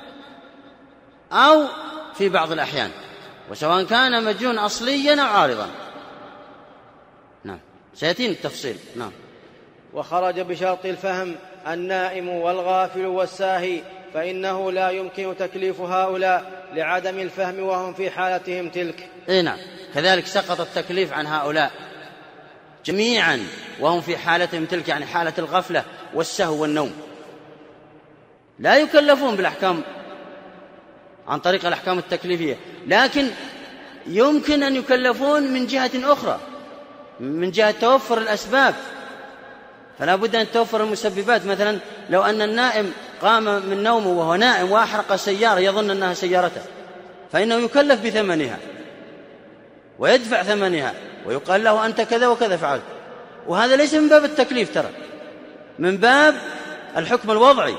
أو في بعض الأحيان، وسواء كان مجنون أصليا أو عارضا. نعم، سيأتينا التفصيل. نعم. وخرج بشرط الفهم النائم والغافل والساهي، فإنه لا يمكن تكليف هؤلاء لعدم الفهم وهم في حالتهم تلك. نعم، كذلك سقط التكليف عن هؤلاء جميعا وهم في حالتهم تلك، يعني حالة الغفلة والسهو والنوم. لا يكلفون بالأحكام عن طريق الأحكام التكليفية، لكن يمكن أن يكلفون من جهة أخرى، من جهة توفر الأسباب. فلا بد أن توفر المسببات. مثلا لو أن النائم قام من نومه وهو نائم وأحرق سيارة يظن أنها سيارته، فإنه يكلف بثمنها ويدفع ثمنها ويقال له أنت كذا وكذا فعلت. وهذا ليس من باب التكليف، ترى من باب الحكم الوضعي،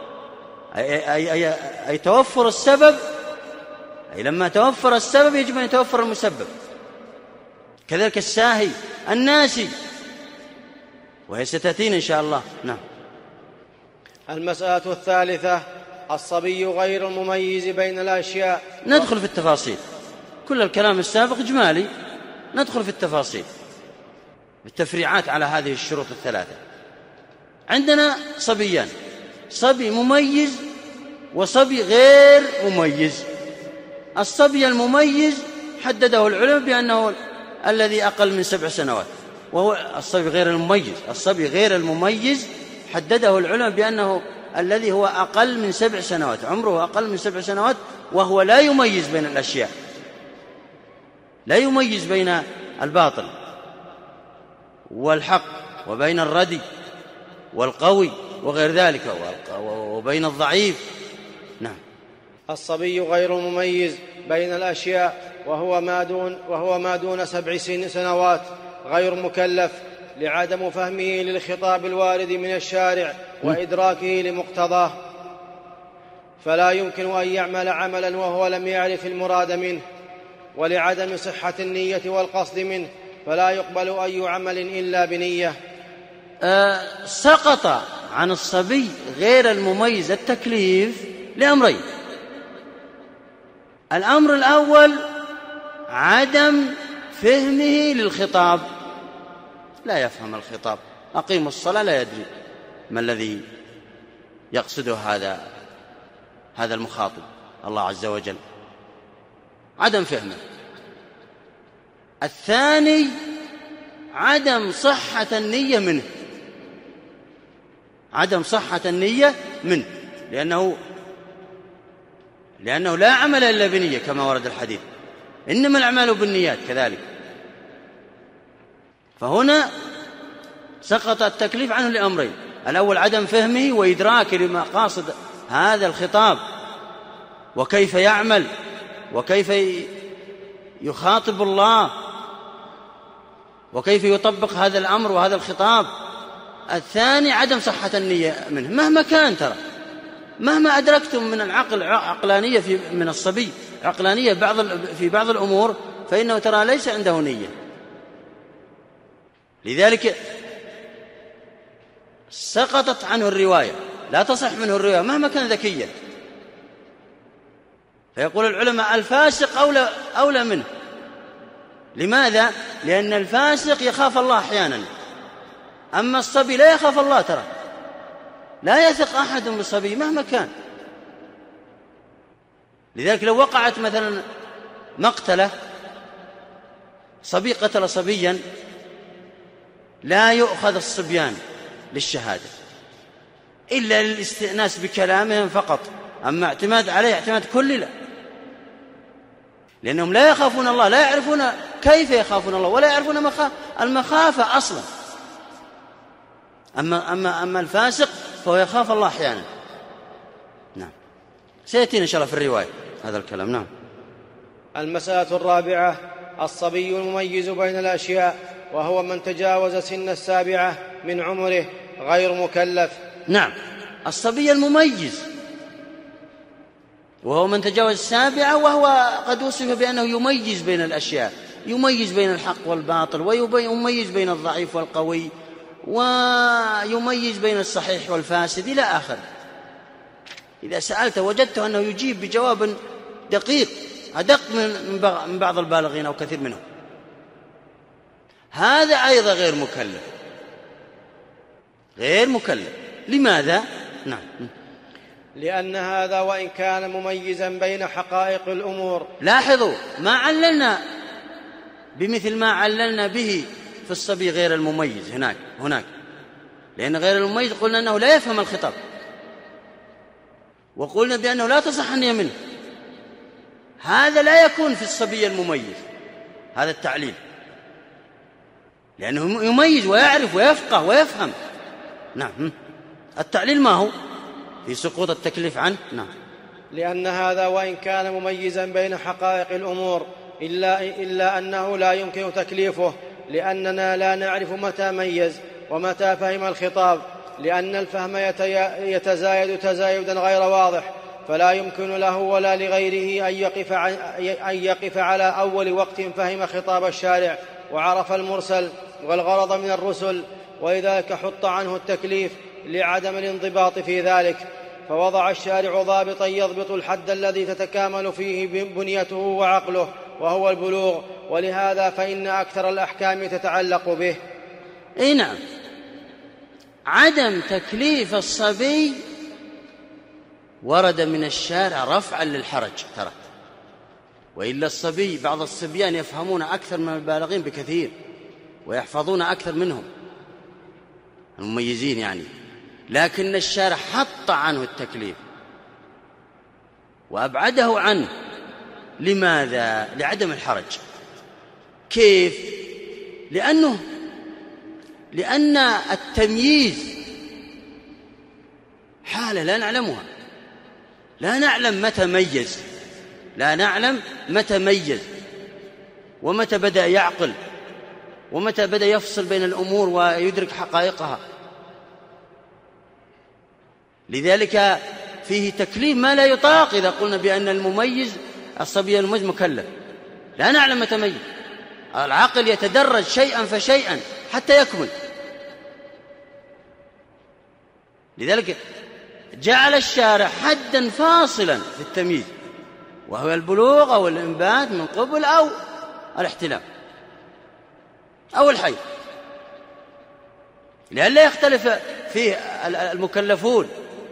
أي توفر السبب. أي لما توفر السبب يجب أن يتوفر المسبب. كذلك الساهي الناسي، وهي ستأتينا إن شاء الله. نعم. المسألة الثالثة الصبي غير المميز بين الأشياء. ندخل في التفاصيل، كل الكلام السابق إجمالي، ندخل في التفاصيل بالتفريعات على هذه الشروط الثلاثة. عندنا صبيان، صبي مميز وصبي غير مميز. الصبي المميز حدده العلماء بأنه الذي أقل من 7 سنوات، وهو الصبي غير المميز. الصبي غير المميز حدده العلماء بأنه الذي هو أقل من 7 سنوات، عمره أقل من 7 سنوات، وهو لا يميز بين الأشياء، لا يميز بين الباطل والحق وبين الردي والقوي وغير ذلك، وبين الضعيف. نعم. الصبي غير مميز بين الأشياء وهو ما دون 7 سنوات غير مكلف، لعدم فهمه للخطاب الوارد من الشارع وإدراكه لمقتضاه، فلا يمكن أن يعمل عملا وهو لم يعرف المراد منه، ولعدم صحة النية والقصد منه، فلا يقبل أي عمل إلا بنية. سقط عن الصبي غير المميز التكليف لأمرين. الأمر الأول عدم فهمه للخطاب، لا يفهم الخطاب. أقيموا الصلاة لا يدري ما الذي يقصده هذا المخاطب الله عز وجل، عدم فهمه. الثاني عدم صحة النية منه، عدم صحة النية منه، لأنه لا عمل إلا بنية كما ورد الحديث، إنما الأعمال بالنيات كذلك. فهنا سقط التكليف عنه لأمرين: الأول عدم فهمه وإدراكه لمقاصد هذا الخطاب وكيف يعمل وكيف يخاطب الله وكيف يطبق هذا الأمر وهذا الخطاب. الثاني عدم صحة النية منه، مهما كان، ترى مهما أدركتم من العقل عقلانية من الصبي، عقلانية في بعض الأمور، فإنه ترى ليس عنده نية. لذلك سقطت عنه الرواية، لا تصح منه الرواية مهما كان ذكيا. فيقول العلماء الفاسق أولى منه. لماذا؟ لأن الفاسق يخاف الله أحيانا، أما الصبي لا يخاف الله، ترى لا يثق أحد بالصبي مهما كان. لذلك لو وقعت مثلا مقتلة، صبي قتل صبيا، لا يؤخذ الصبيان للشهادة إلا للاستئناس بكلامهم فقط، أما اعتماد عليه اعتماد كلي لا، لأنهم لا يخافون الله، لا يعرفون كيف يخافون الله، ولا يعرفون المخافة أصلا. أما الفاسق فهو يخاف الله أحيانا. نعم، سيأتينا إن شاء الله في الرواية هذا الكلام. نعم. المسألة الرابعة الصبي المميز بين الأشياء، وهو من تجاوز سن 7 من عمره غير مكلف. نعم، الصبي المميز وهو من تجاوز السابعة، وهو قد وصف بأنه يميز بين الأشياء، يميز بين الحق والباطل، ويميز بين الضعيف والقوي، ويميز بين الصحيح والفاسد إلى آخر. إذا سألت وجدت أنه يجيب بجواب دقيق أدق من بعض البالغين أو كثير منهم. هذا أيضا غير مكلف. لماذا؟ نعم. لأن هذا وإن كان مميزا بين حقائق الأمور. لاحظوا ما عللنا بمثل ما عللنا به في الصبي غير المميز هناك، لأن غير المميز قلنا أنه لا يفهم الخطاب، وقلنا بأنه لا تصح النية منه. هذا لا يكون في الصبي المميز، هذا التعليل، لأنه يميز ويعرف ويفقه ويفهم. نعم. التعليل ما هو في سقوط التكليف عنه؟ نعم. لأن هذا وإن كان مميزا بين حقائق الأمور إلا أنه لا يمكن تكليفه، لأننا لا نعرف متى ميز ومتى فهم الخطاب، لأن الفهم يتزايد تزايدا غير واضح، فلا يمكن له ولا لغيره أن يقف على أول وقت فهم خطاب الشارع وعرف المرسل والغرض من الرسل، ولذلك حط عنه التكليف لعدم الانضباط في ذلك. فوضع الشارع ضابطا يضبط الحد الذي تتكامل فيه بنيته وعقله، وهو البلوغ، ولهذا فإن أكثر الأحكام تتعلق به. أي نعم. عدم تكليف الصبي ورد من الشارع رفعا للحرج ترى، وإلا الصبي بعض الصبيان يفهمون أكثر من البالغين بكثير ويحفظون أكثر منهم المميزين يعني، لكن الشارع حط عنه التكليف وأبعده عنه. لماذا؟ لعدم الحرج. كيف؟ لأن التمييز حالة لا نعلمها، لا نعلم متى ميز ومتى بدأ يعقل ومتى بدأ يفصل بين الأمور ويدرك حقائقها. لذلك فيه تكليف ما لا يطاق إذا قلنا بأن الصبي المميز مكلف. لا نعلم متى ميز، العقل يتدرج شيئا فشيئا حتى يكمل. لذلك جعل الشارع حدا فاصلا في التمييز، وهو البلوغ أو الإنبات من قبل أو الاحتلام أو الحيض، لئلا يختلف فيه المكلفون.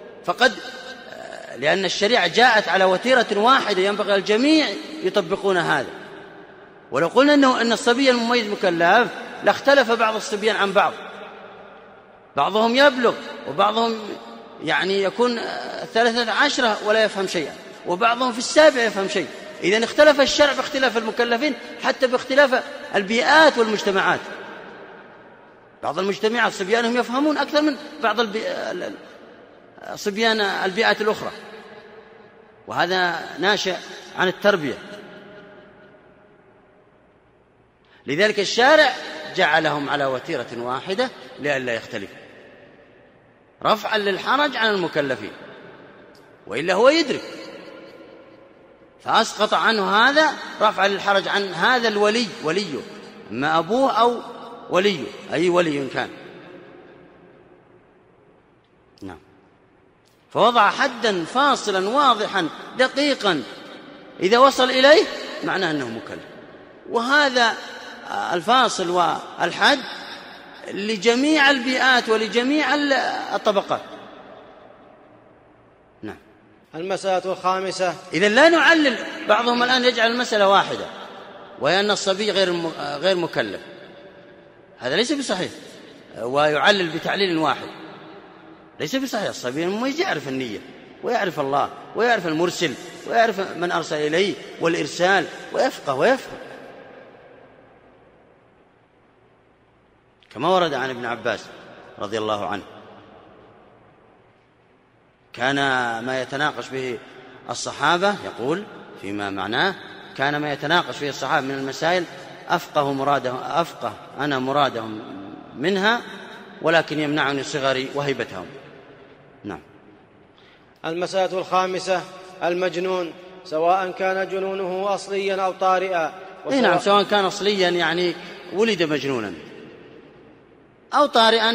لأن الشريعة جاءت على وتيرة واحدة ينبغي الجميع يطبقون هذا. ولو قلنا أن الصبي المميز مكلف لاختلف بعض الصبيان عن بعض، بعضهم يبلغ وبعضهم يكون 13 ولا يفهم شيئا، وبعضهم في 7 يفهم شيء. إذن اختلف الشرع باختلاف المكلفين حتى باختلاف البيئات والمجتمعات. بعض المجتمعات صبيانهم يفهمون أكثر من بعض صبيان البيئات الأخرى، وهذا ناشئ عن التربية. لذلك الشارع جعلهم على وتيرة واحدة لئلا يختلفوا، رفعا للحرج عن المكلفين، وإلا هو يدرك، فأسقط عنه هذا رفعا للحرج عن هذا وليه، أما أبوه أو وليه، أي ولي كان. نعم. فوضع حدا فاصلا واضحا دقيقا إذا وصل إليه معناه أنه مكلف. وهذا الفاصل والحد لجميع البيئات ولجميع الطبقات. نعم. المسألة الخامسة. إذا لا نعلل، بعضهم الآن يجعل المسألة واحدة وهي أن الصبي غير مكلف، هذا ليس بصحيح، ويعلل بتعليل واحد ليس بصحيح. الصبي المميز يعرف النية ويعرف الله ويعرف المرسل ويعرف من أرسل إليه والإرسال ويفهم، كما ورد عن ابن عباس رضي الله عنه، كان ما يتناقش به الصحابة، يقول فيما معناه كان ما يتناقش فيه الصحابة من المسائل أفقه أنا مرادهم منها، ولكن يمنعني صغري وهيبتهم. نعم. المسألة الخامسة. المجنون سواء كان جنونه أصليا أو طارئا. نعم، سواء كان أصليا يعني ولد مجنونا، أو طارئا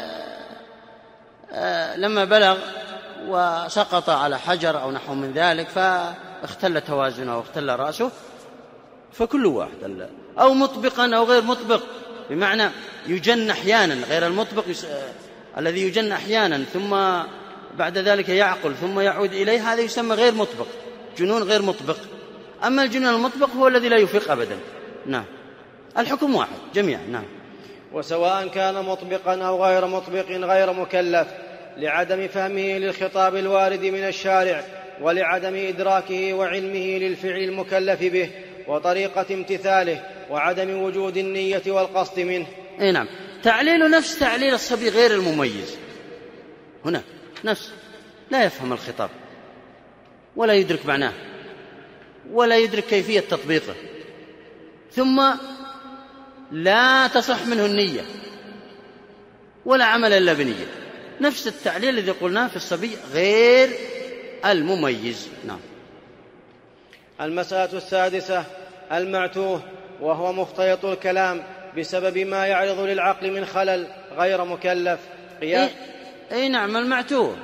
لما بلغ وسقط على حجر أو نحو من ذلك فاختل توازنه واختل رأسه، فكل واحد، أو مطبقا أو غير مطبق، بمعنى يجن أحيانا، غير المطبق الذي يجن أحيانا ثم بعد ذلك يعقل ثم يعود إليه، هذا يسمى غير مطبق، جنون غير مطبق. أما الجنون المطبق هو الذي لا يفيق أبدا. نعم، الحكم واحد جميعا. نعم. وسواء كان مطبقا أو غير مطبق غير مكلف، لعدم فهمه للخطاب الوارد من الشارع، ولعدم إدراكه وعلمه للفعل المكلف به وطريقة امتثاله، وعدم وجود النية والقصد منه. نعم، تعليل نفس تعليل الصبي غير المميز، هنا نفس لا يفهم الخطاب ولا يدرك معناه ولا يدرك كيفية تطبيقه، ثم لا تصح منه النية ولا عمل إلا بنية، نفس التعليل الذي قلناه في الصبي غير المميز. نعم. المسألة السادسة المعتوه، وهو مختلط الكلام بسبب ما يعرض للعقل من خلل غير مكلف. أي نعم، المعتوه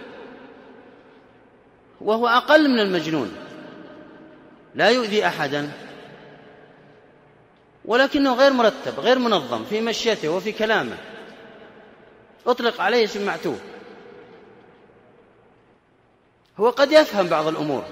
وهو أقل من المجنون، لا يؤذي أحدا، ولكنه غير مرتب غير منظم في مشيته وفي كلامه، أطلق عليه اسم معتوه. هو قد يفهم بعض الأمور،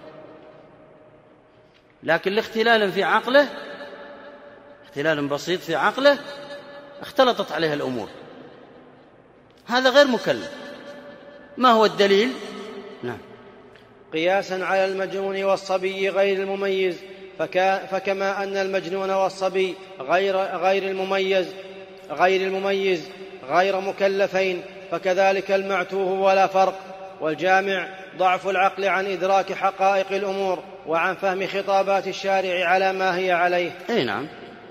لكن لاختلال في عقله، اختلال بسيط في عقله، اختلطت عليه الأمور، هذا غير مكلف. ما هو الدليل؟ نعم. قياسا على المجنون والصبي غير المميز، فكما أن المجنون والصبي غير المميز غير مكلفين، فكذلك المعتوه ولا فرق. والجامع ضعف العقل عن إدراك حقائق الأمور وعن فهم خطابات الشارع على ما هي عليه. أي نعم،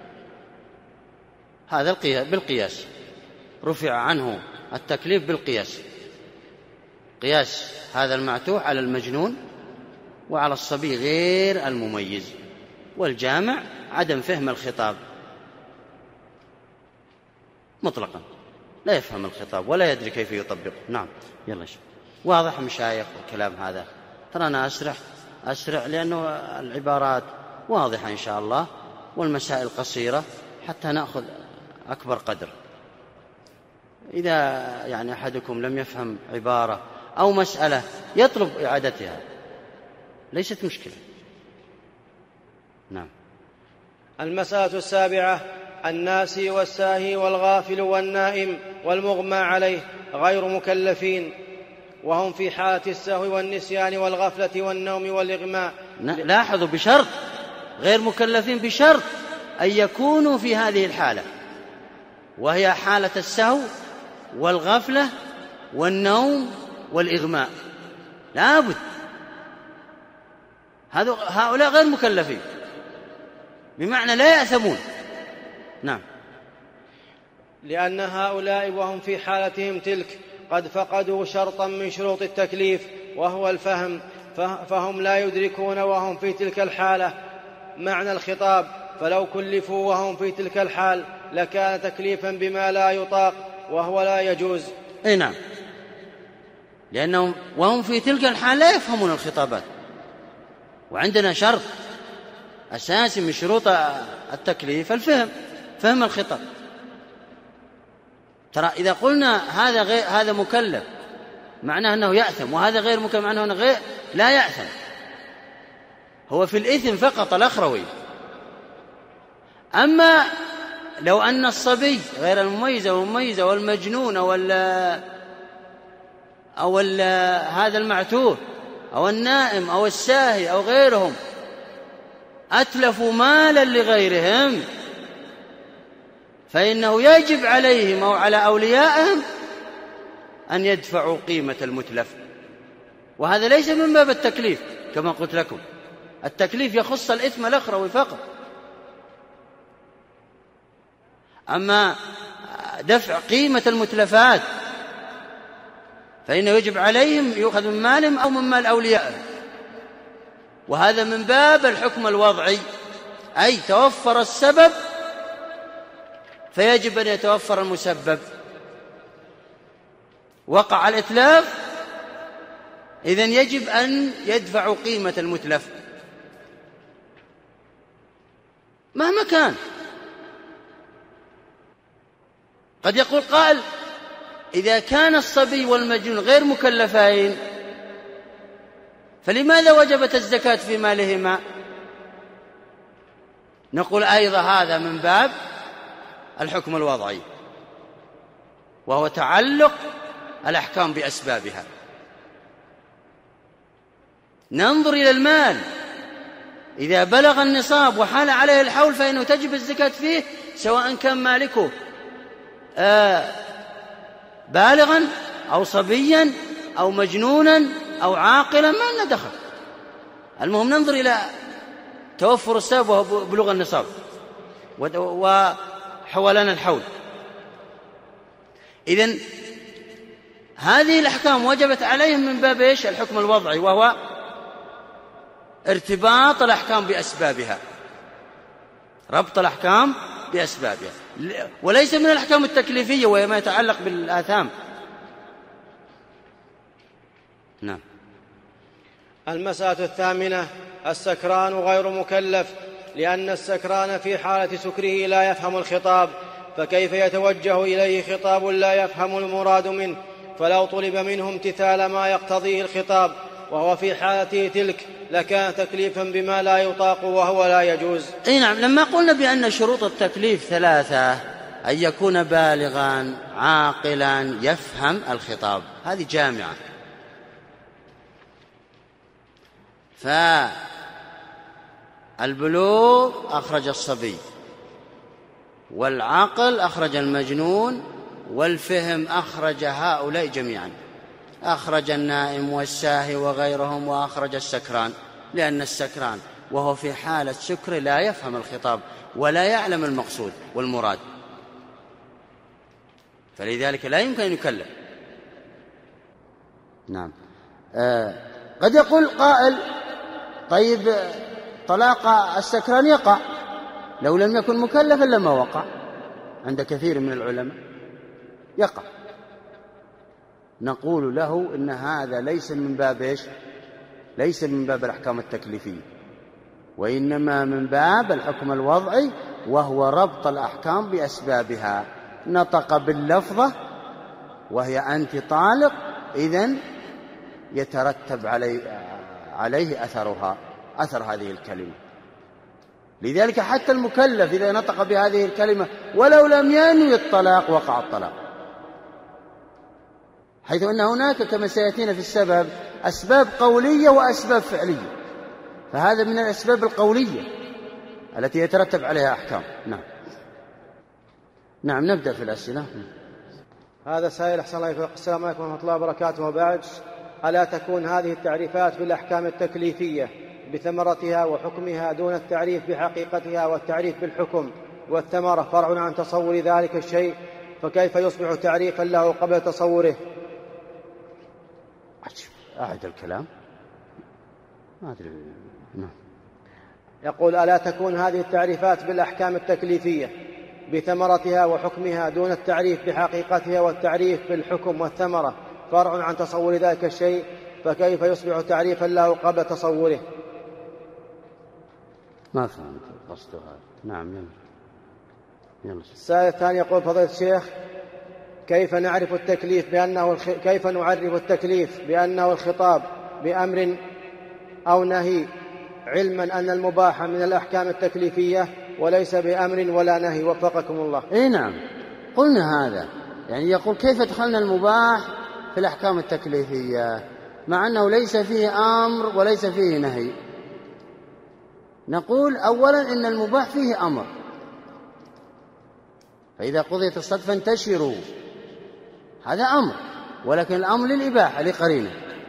هذا بالقياس رفع عنه التكليف بالقياس، قياس هذا المعتوه على المجنون وعلى الصبي غير المميز. والجامع عدم فهم الخطاب مطلقا، لا يفهم الخطاب ولا يدري كيف يطبقه. نعم. يلا شوف، واضح مشايخ الكلام هذا؟ ترى أنا أسرع لأنه العبارات واضحة إن شاء الله والمسائل قصيرة حتى نأخذ أكبر قدر. إذا يعني أحدكم لم يفهم عبارة أو مسألة يطلب إعادتها، ليست مشكلة. نعم. المسألة السابعة الناسي والساهي والغافل والنائم والمغمى عليه غير مكلفين، وهم في حالة السهو والنسيان والغفلة والنوم والإغماء. لاحظوا، بشرط، غير مكلفين بشرط أن يكونوا في هذه الحالة، وهي حالة السهو والغفلة والنوم والإغماء، لابد. هؤلاء غير مكلفين بمعنى لا يأثمون. نعم. لأن هؤلاء وهم في حالتهم تلك قد فقدوا شرطا من شروط التكليف وهو الفهم، فهم لا يدركون وهم في تلك الحالة معنى الخطاب، فلو كلفوا وهم في تلك الحال لكان تكليفا بما لا يطاق وهو لا يجوز. أي نعم، لأنهم وهم في تلك الحال لا يفهمون الخطابات، وعندنا شرط أساسي من شروط التكليف الفهم، فهم الخطاب. ترى إذا قلنا هذا مكلف معناه أنه يأثم، وهذا غير مكلف معناه أنه لا يأثم، هو في الإثم فقط الأخروي. أما لو أن الصبي غير المميز والمميزة والمجنون أو هذا المعتوه أو النائم أو الساهي أو غيرهم أتلفوا مالا لغيرهم، فإنه يجب عليهم أو على أوليائهم أن يدفعوا قيمة المتلف، وهذا ليس من باب التكليف كما قلت لكم، التكليف يخص الإثم الأخروي فقط. أما دفع قيمة المتلفات فإنه يجب عليهم يؤخذ من مالهم أو من مال أوليائهم، وهذا من باب الحكم الوضعي، أي توفر السبب فيجب أن يتوفر المسبب. وقع الإتلاف، إذن يجب أن يدفعوا قيمة المتلف مهما كان. قد يقول قائل: إذا كان الصبي والمجنون غير مكلفين فلماذا وجبت الزكاة في مالهما؟ نقول أيضا هذا من باب الحكم الوضعي، وهو تعلق الأحكام بأسبابها. ننظر إلى المال، إذا بلغ النصاب وحال عليه الحول فإنه تجب الزكاة فيه، سواء كان مالكه بالغا أو صبيا أو مجنونا أو عاقلا، ما لنا دخل. المهم ننظر إلى توفر السبب وهو بلوغ النصاب وحولنا الحول. إذن هذه الأحكام وجبت عليهم من باب إيش؟ الحكم الوضعي، وهو ارتباط الأحكام بأسبابها، ربط الأحكام بأسبابها، وليس من الأحكام التكليفية وهي ما يتعلق بالآثام. نعم. المسألة الثامنة: السكران غير مكلف، لأن السكران في حالة سكره لا يفهم الخطاب، فكيف يتوجه إليه خطاب لا يفهم المراد منه؟ فلو طلب منه امتثال ما يقتضيه الخطاب وهو في حالته تلك لكان تكليفا بما لا يطاق وهو لا يجوز. أي نعم. لما قلنا بأن شروط التكليف ثلاثة: أن يكون بالغا عاقلا يفهم الخطاب، هذه جامعة. فالبلوغ أخرج الصبي، والعقل أخرج المجنون، والفهم أخرج هؤلاء جميعا، أخرج النائم والساهي وغيرهم، وأخرج السكران، لأن السكران وهو في حالة سكر لا يفهم الخطاب ولا يعلم المقصود والمراد، فلذلك لا يمكن أن يكلف. نعم. قد يقول قائل: طيب طلاق السكران يقع لو لم يكن مكلفا لما وقع، عند كثير من العلماء يقع. نقول له إن هذا ليس من باب إيش؟ ليس من باب الأحكام التكليفية، وإنما من باب الحكم الوضعي، وهو ربط الأحكام بأسبابها. نطق باللفظة وهي أنت طالق، إذن يترتب عليه أثر هذه الكلمة. لذلك حتى المكلف إذا نطق بهذه الكلمة ولو لم ينوي الطلاق وقع الطلاق، حيث أن هناك كما سيأتينا في السبب أسباب قولية وأسباب فعلية، فهذا من الأسباب القولية التي يترتب عليها أحكام. نعم. نبدأ في الأسئلة. هذا سائل: أحسن الله إليكم، السلام عليكم ورحمة الله وبركاته، وبعد، ألا تكون هذه التعريفات بالأحكام التكليفية بثمرتها وحكمها دون التعريف بحقيقتها، والتعريف بالحكم والثمرة فرع عن تصور ذلك الشيء، فكيف يصبح تعريفا له قبل تصوره؟ أعد الكلام. ما أدري. يقول: ألا تكون هذه التعريفات بالأحكام التكليفية بثمرتها وحكمها دون التعريف بحقيقتها، والتعريف بالحكم والثمرة فرع عن تصور ذلك الشيء، فكيف يصبح تعريفا له قبل تصوره؟ ما فهمت قصده هذا. نعم. يلا. السائل الثاني يقول: فضيلة الشيخ، كيف نعرف التكليف بأنه الخطاب بأمر أو نهي، علما أن المباح من الأحكام التكليفية وليس بأمر ولا نهي، وفقكم الله؟ إيه نعم، قلنا هذا. يعني يقول: كيف دخلنا المباح في الأحكام التكليفية مع أنه ليس فيه أمر وليس فيه نهي؟ نقول: أولا إن المباح فيه أمر، فإذا قضيت الصلاة فانتشروا، هذا أمر، ولكن الأمر للإباحة لقرينه.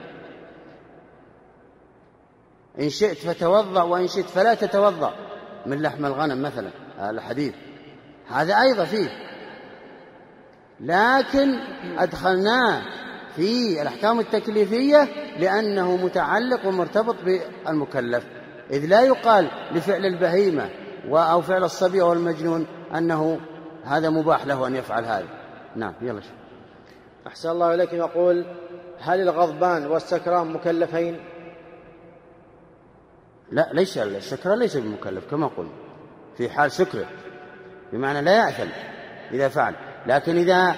إن شئت فتوضأ وإن شئت فلا تتوضأ، من لحم الغنم مثلا، الحديث هذا أيضا فيه، لكن أدخلناه في الأحكام التكليفية لأنه متعلق ومرتبط بالمكلف، إذ لا يقال لفعل البهيمة أو فعل الصبي أو المجنون أنه هذا مباح له أن يفعل هذا. نعم يلا. أحسن الله إليكم. يقول: هل الغضبان والسكران مكلفين؟ لا، ليس السكران ليس بمكلف كما قلنا في حال سكره، بمعنى لا يأثم إذا فعل، لكن إذا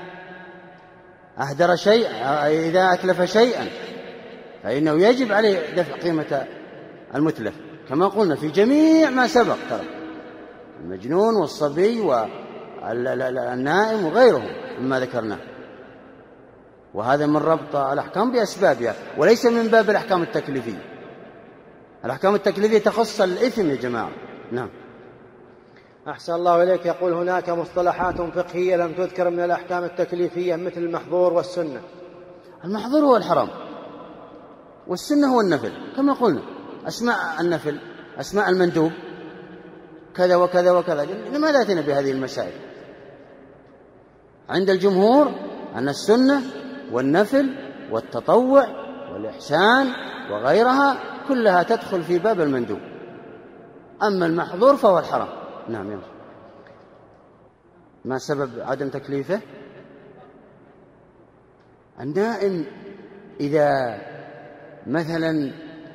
أهدر شيء، إذا أتلف شيئا فإنه يجب عليه دفع قيمة المتلف كما قلنا في جميع ما سبق، ترى المجنون والصبي والنائم وغيرهم مما ذكرناه. وهذا من ربط الأحكام بأسبابها وليس من باب الأحكام التكليفية. الأحكام التكليفية تخص الإثم يا جماعة. نعم. أحسن الله إليك. يقول: هناك مصطلحات فقهية لم تذكر من الأحكام التكليفية مثل المحظور والسنة. المحظور هو الحرام، والسنة هو النفل كما قلنا. أسماء النفل، أسماء المندوب كذا وكذا وكذا. لماذا أتينا بهذه المسائل؟ عند الجمهور أن السنة والنفل والتطوع والإحسان وغيرها كلها تدخل في باب المندوب، أما المحظور فهو الحرام. نعم يلا. ما سبب عدم تكليفه؟ النائم إذا مثلا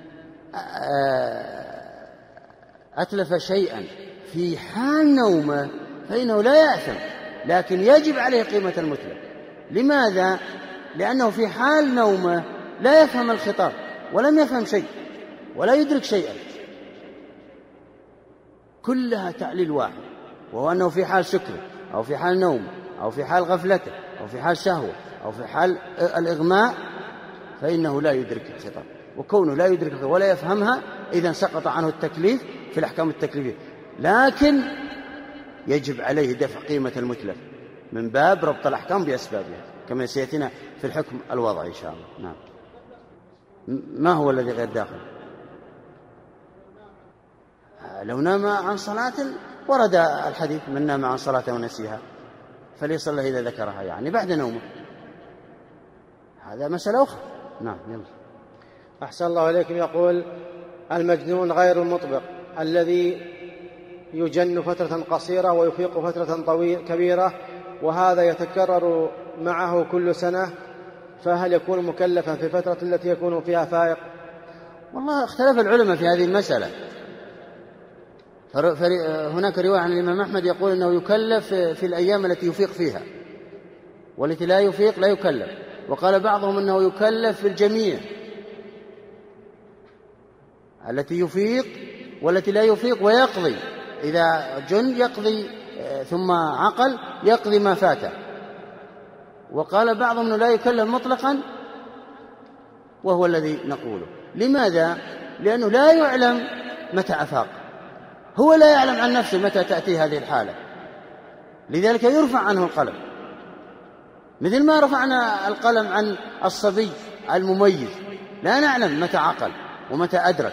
أتلف شيئا في حال نومه فإنه لا يأثم، لكن يجب عليه قيمة المتلف. لماذا؟ لأنه في حال نومه لا يفهم الخطاب ولم يفهم شيء ولا يدرك شيئا، كلها تعليل واحد، وهو أنه في حال سكره أو في حال نوم أو في حال غفلته أو في حال شهوة أو في حال الإغماء فإنه لا يدرك الخطاب، وكونه لا يدرك ولا يفهمها إذن سقط عنه التكليف في الأحكام التكليفية، لكن يجب عليه دفع قيمة المتلف من باب ربط الأحكام بأسبابها كما سيأتينا في الحكم الوضعي إن شاء الله. نعم. ما هو الذي غير داخل؟ لو نام عن صلاة ورد الحديث: من نام عن صلاة ونسيها فليصلها إذا ذكرها، يعني بعد نومه. هذا مسألة أخرى. نعم يلا. أحسن الله إليكم. يقول: المجنون غير المطبق الذي يجن فترة قصيرة ويفيق فترة كبيرة، وهذا يتكرر معه كل سنة، فهل يكون مكلفا في الفترة التي يكون فيها فائق؟ والله اختلف العلماء في هذه المسألة. هناك رواية عن الإمام أحمد يقول أنه يكلف في الأيام التي يفيق فيها، والتي لا يفيق لا يكلف. وقال بعضهم أنه يكلف في الجميع، التي يفيق والتي لا يفيق، ويقضي إذا جن يقضي ثم عقل يقضي ما فاته. وقال بعضهم أنه لا يكلف مطلقا، وهو الذي نقوله. لماذا؟ لأنه لا يعلم متى أفاق، هو لا يعلم عن نفسه متى تأتي هذه الحالة، لذلك يرفع عنه القلم، مثل ما رفعنا القلم عن الصبي المميز، لا نعلم متى عقل ومتى أدرك.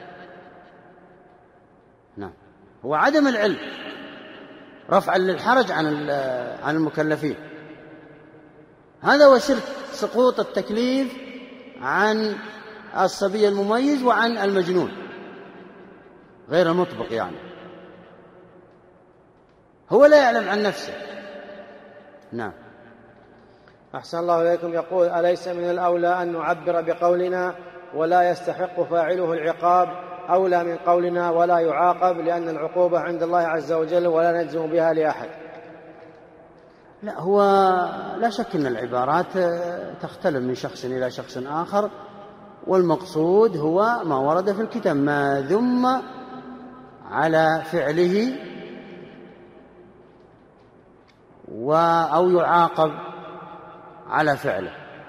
نعم. هو عدم العلم رفعا للحرج عن المكلفين. هذا هو سر سقوط التكليف عن الصبي المميز وعن المجنون غير المطبق، يعني هو لا يعلم عن نفسه. نعم. أحسن الله إليكم. يقول: أليس من الأولى أن نعبر بقولنا ولا يستحق فاعله العقاب أولى من قولنا ولا يعاقب، لأن العقوبة عند الله عز وجل ولا نجزم بها لأحد؟ لا، هو لا شك أن العبارات تختلف من شخص إلى شخص آخر، والمقصود هو ما ورد في الكتاب، ما ذم على فعله أو يعاقب على فعله.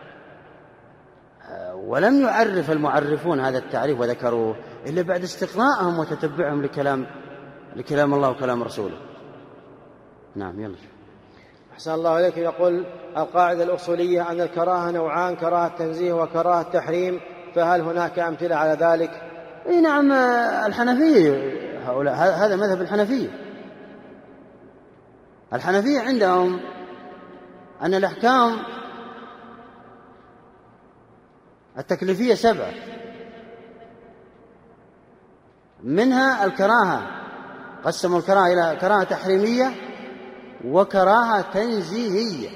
ولم يعرف المعرفون هذا التعريف وذكروه إلا بعد استقراءهم وتتبعهم لكلام الله وكلام رسوله. نعم يلا. أحسن الله إليك. يقول: القاعدة الأصولية أن الكراهة نوعان: كراهة تنزيه وكراهة تحريم، فهل هناك أمثلة على ذلك؟ إيه نعم. الحنفية هؤلاء، هذا مذهب الحنفية عندهم أن الأحكام التكليفية 7، منها الكراهة، قسموا الكراهة إلى كراهة تحريمية وكراهة تنزيهية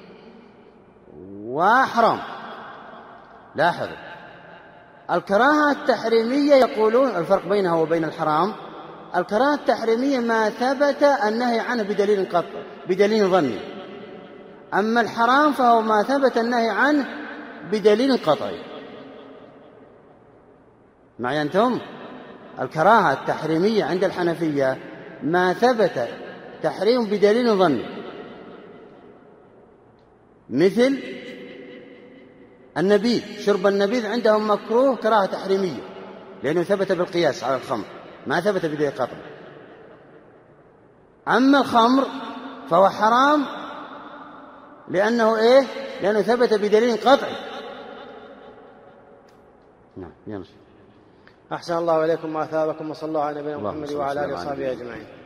وحرام. لاحظوا الكراهة التحريمية يقولون الفرق بينها وبين الحرام: الكراهة التحريمية ما ثبت النهي عنه بدليل ظني، أما الحرام فهو ما ثبت النهي عنه بدليل قطعي. معي أنتم؟ الكراهة التحريمية عند الحنفية ما ثبت تحريم بدليل ظني، مثل النبيذ، شرب النبيذ عندهم مكروه كراهة تحريمية لأنه ثبت بالقياس على الخمر، ما ثبت بدليل قطعي. أما الخمر فهو حرام لأنه لأنه ثبت بدليل قطعي. نعم. يلا. أحسن الله إليكم وأثابكم، وصلى الله على نبينا محمد وعلى آله وصحبه أجمعين.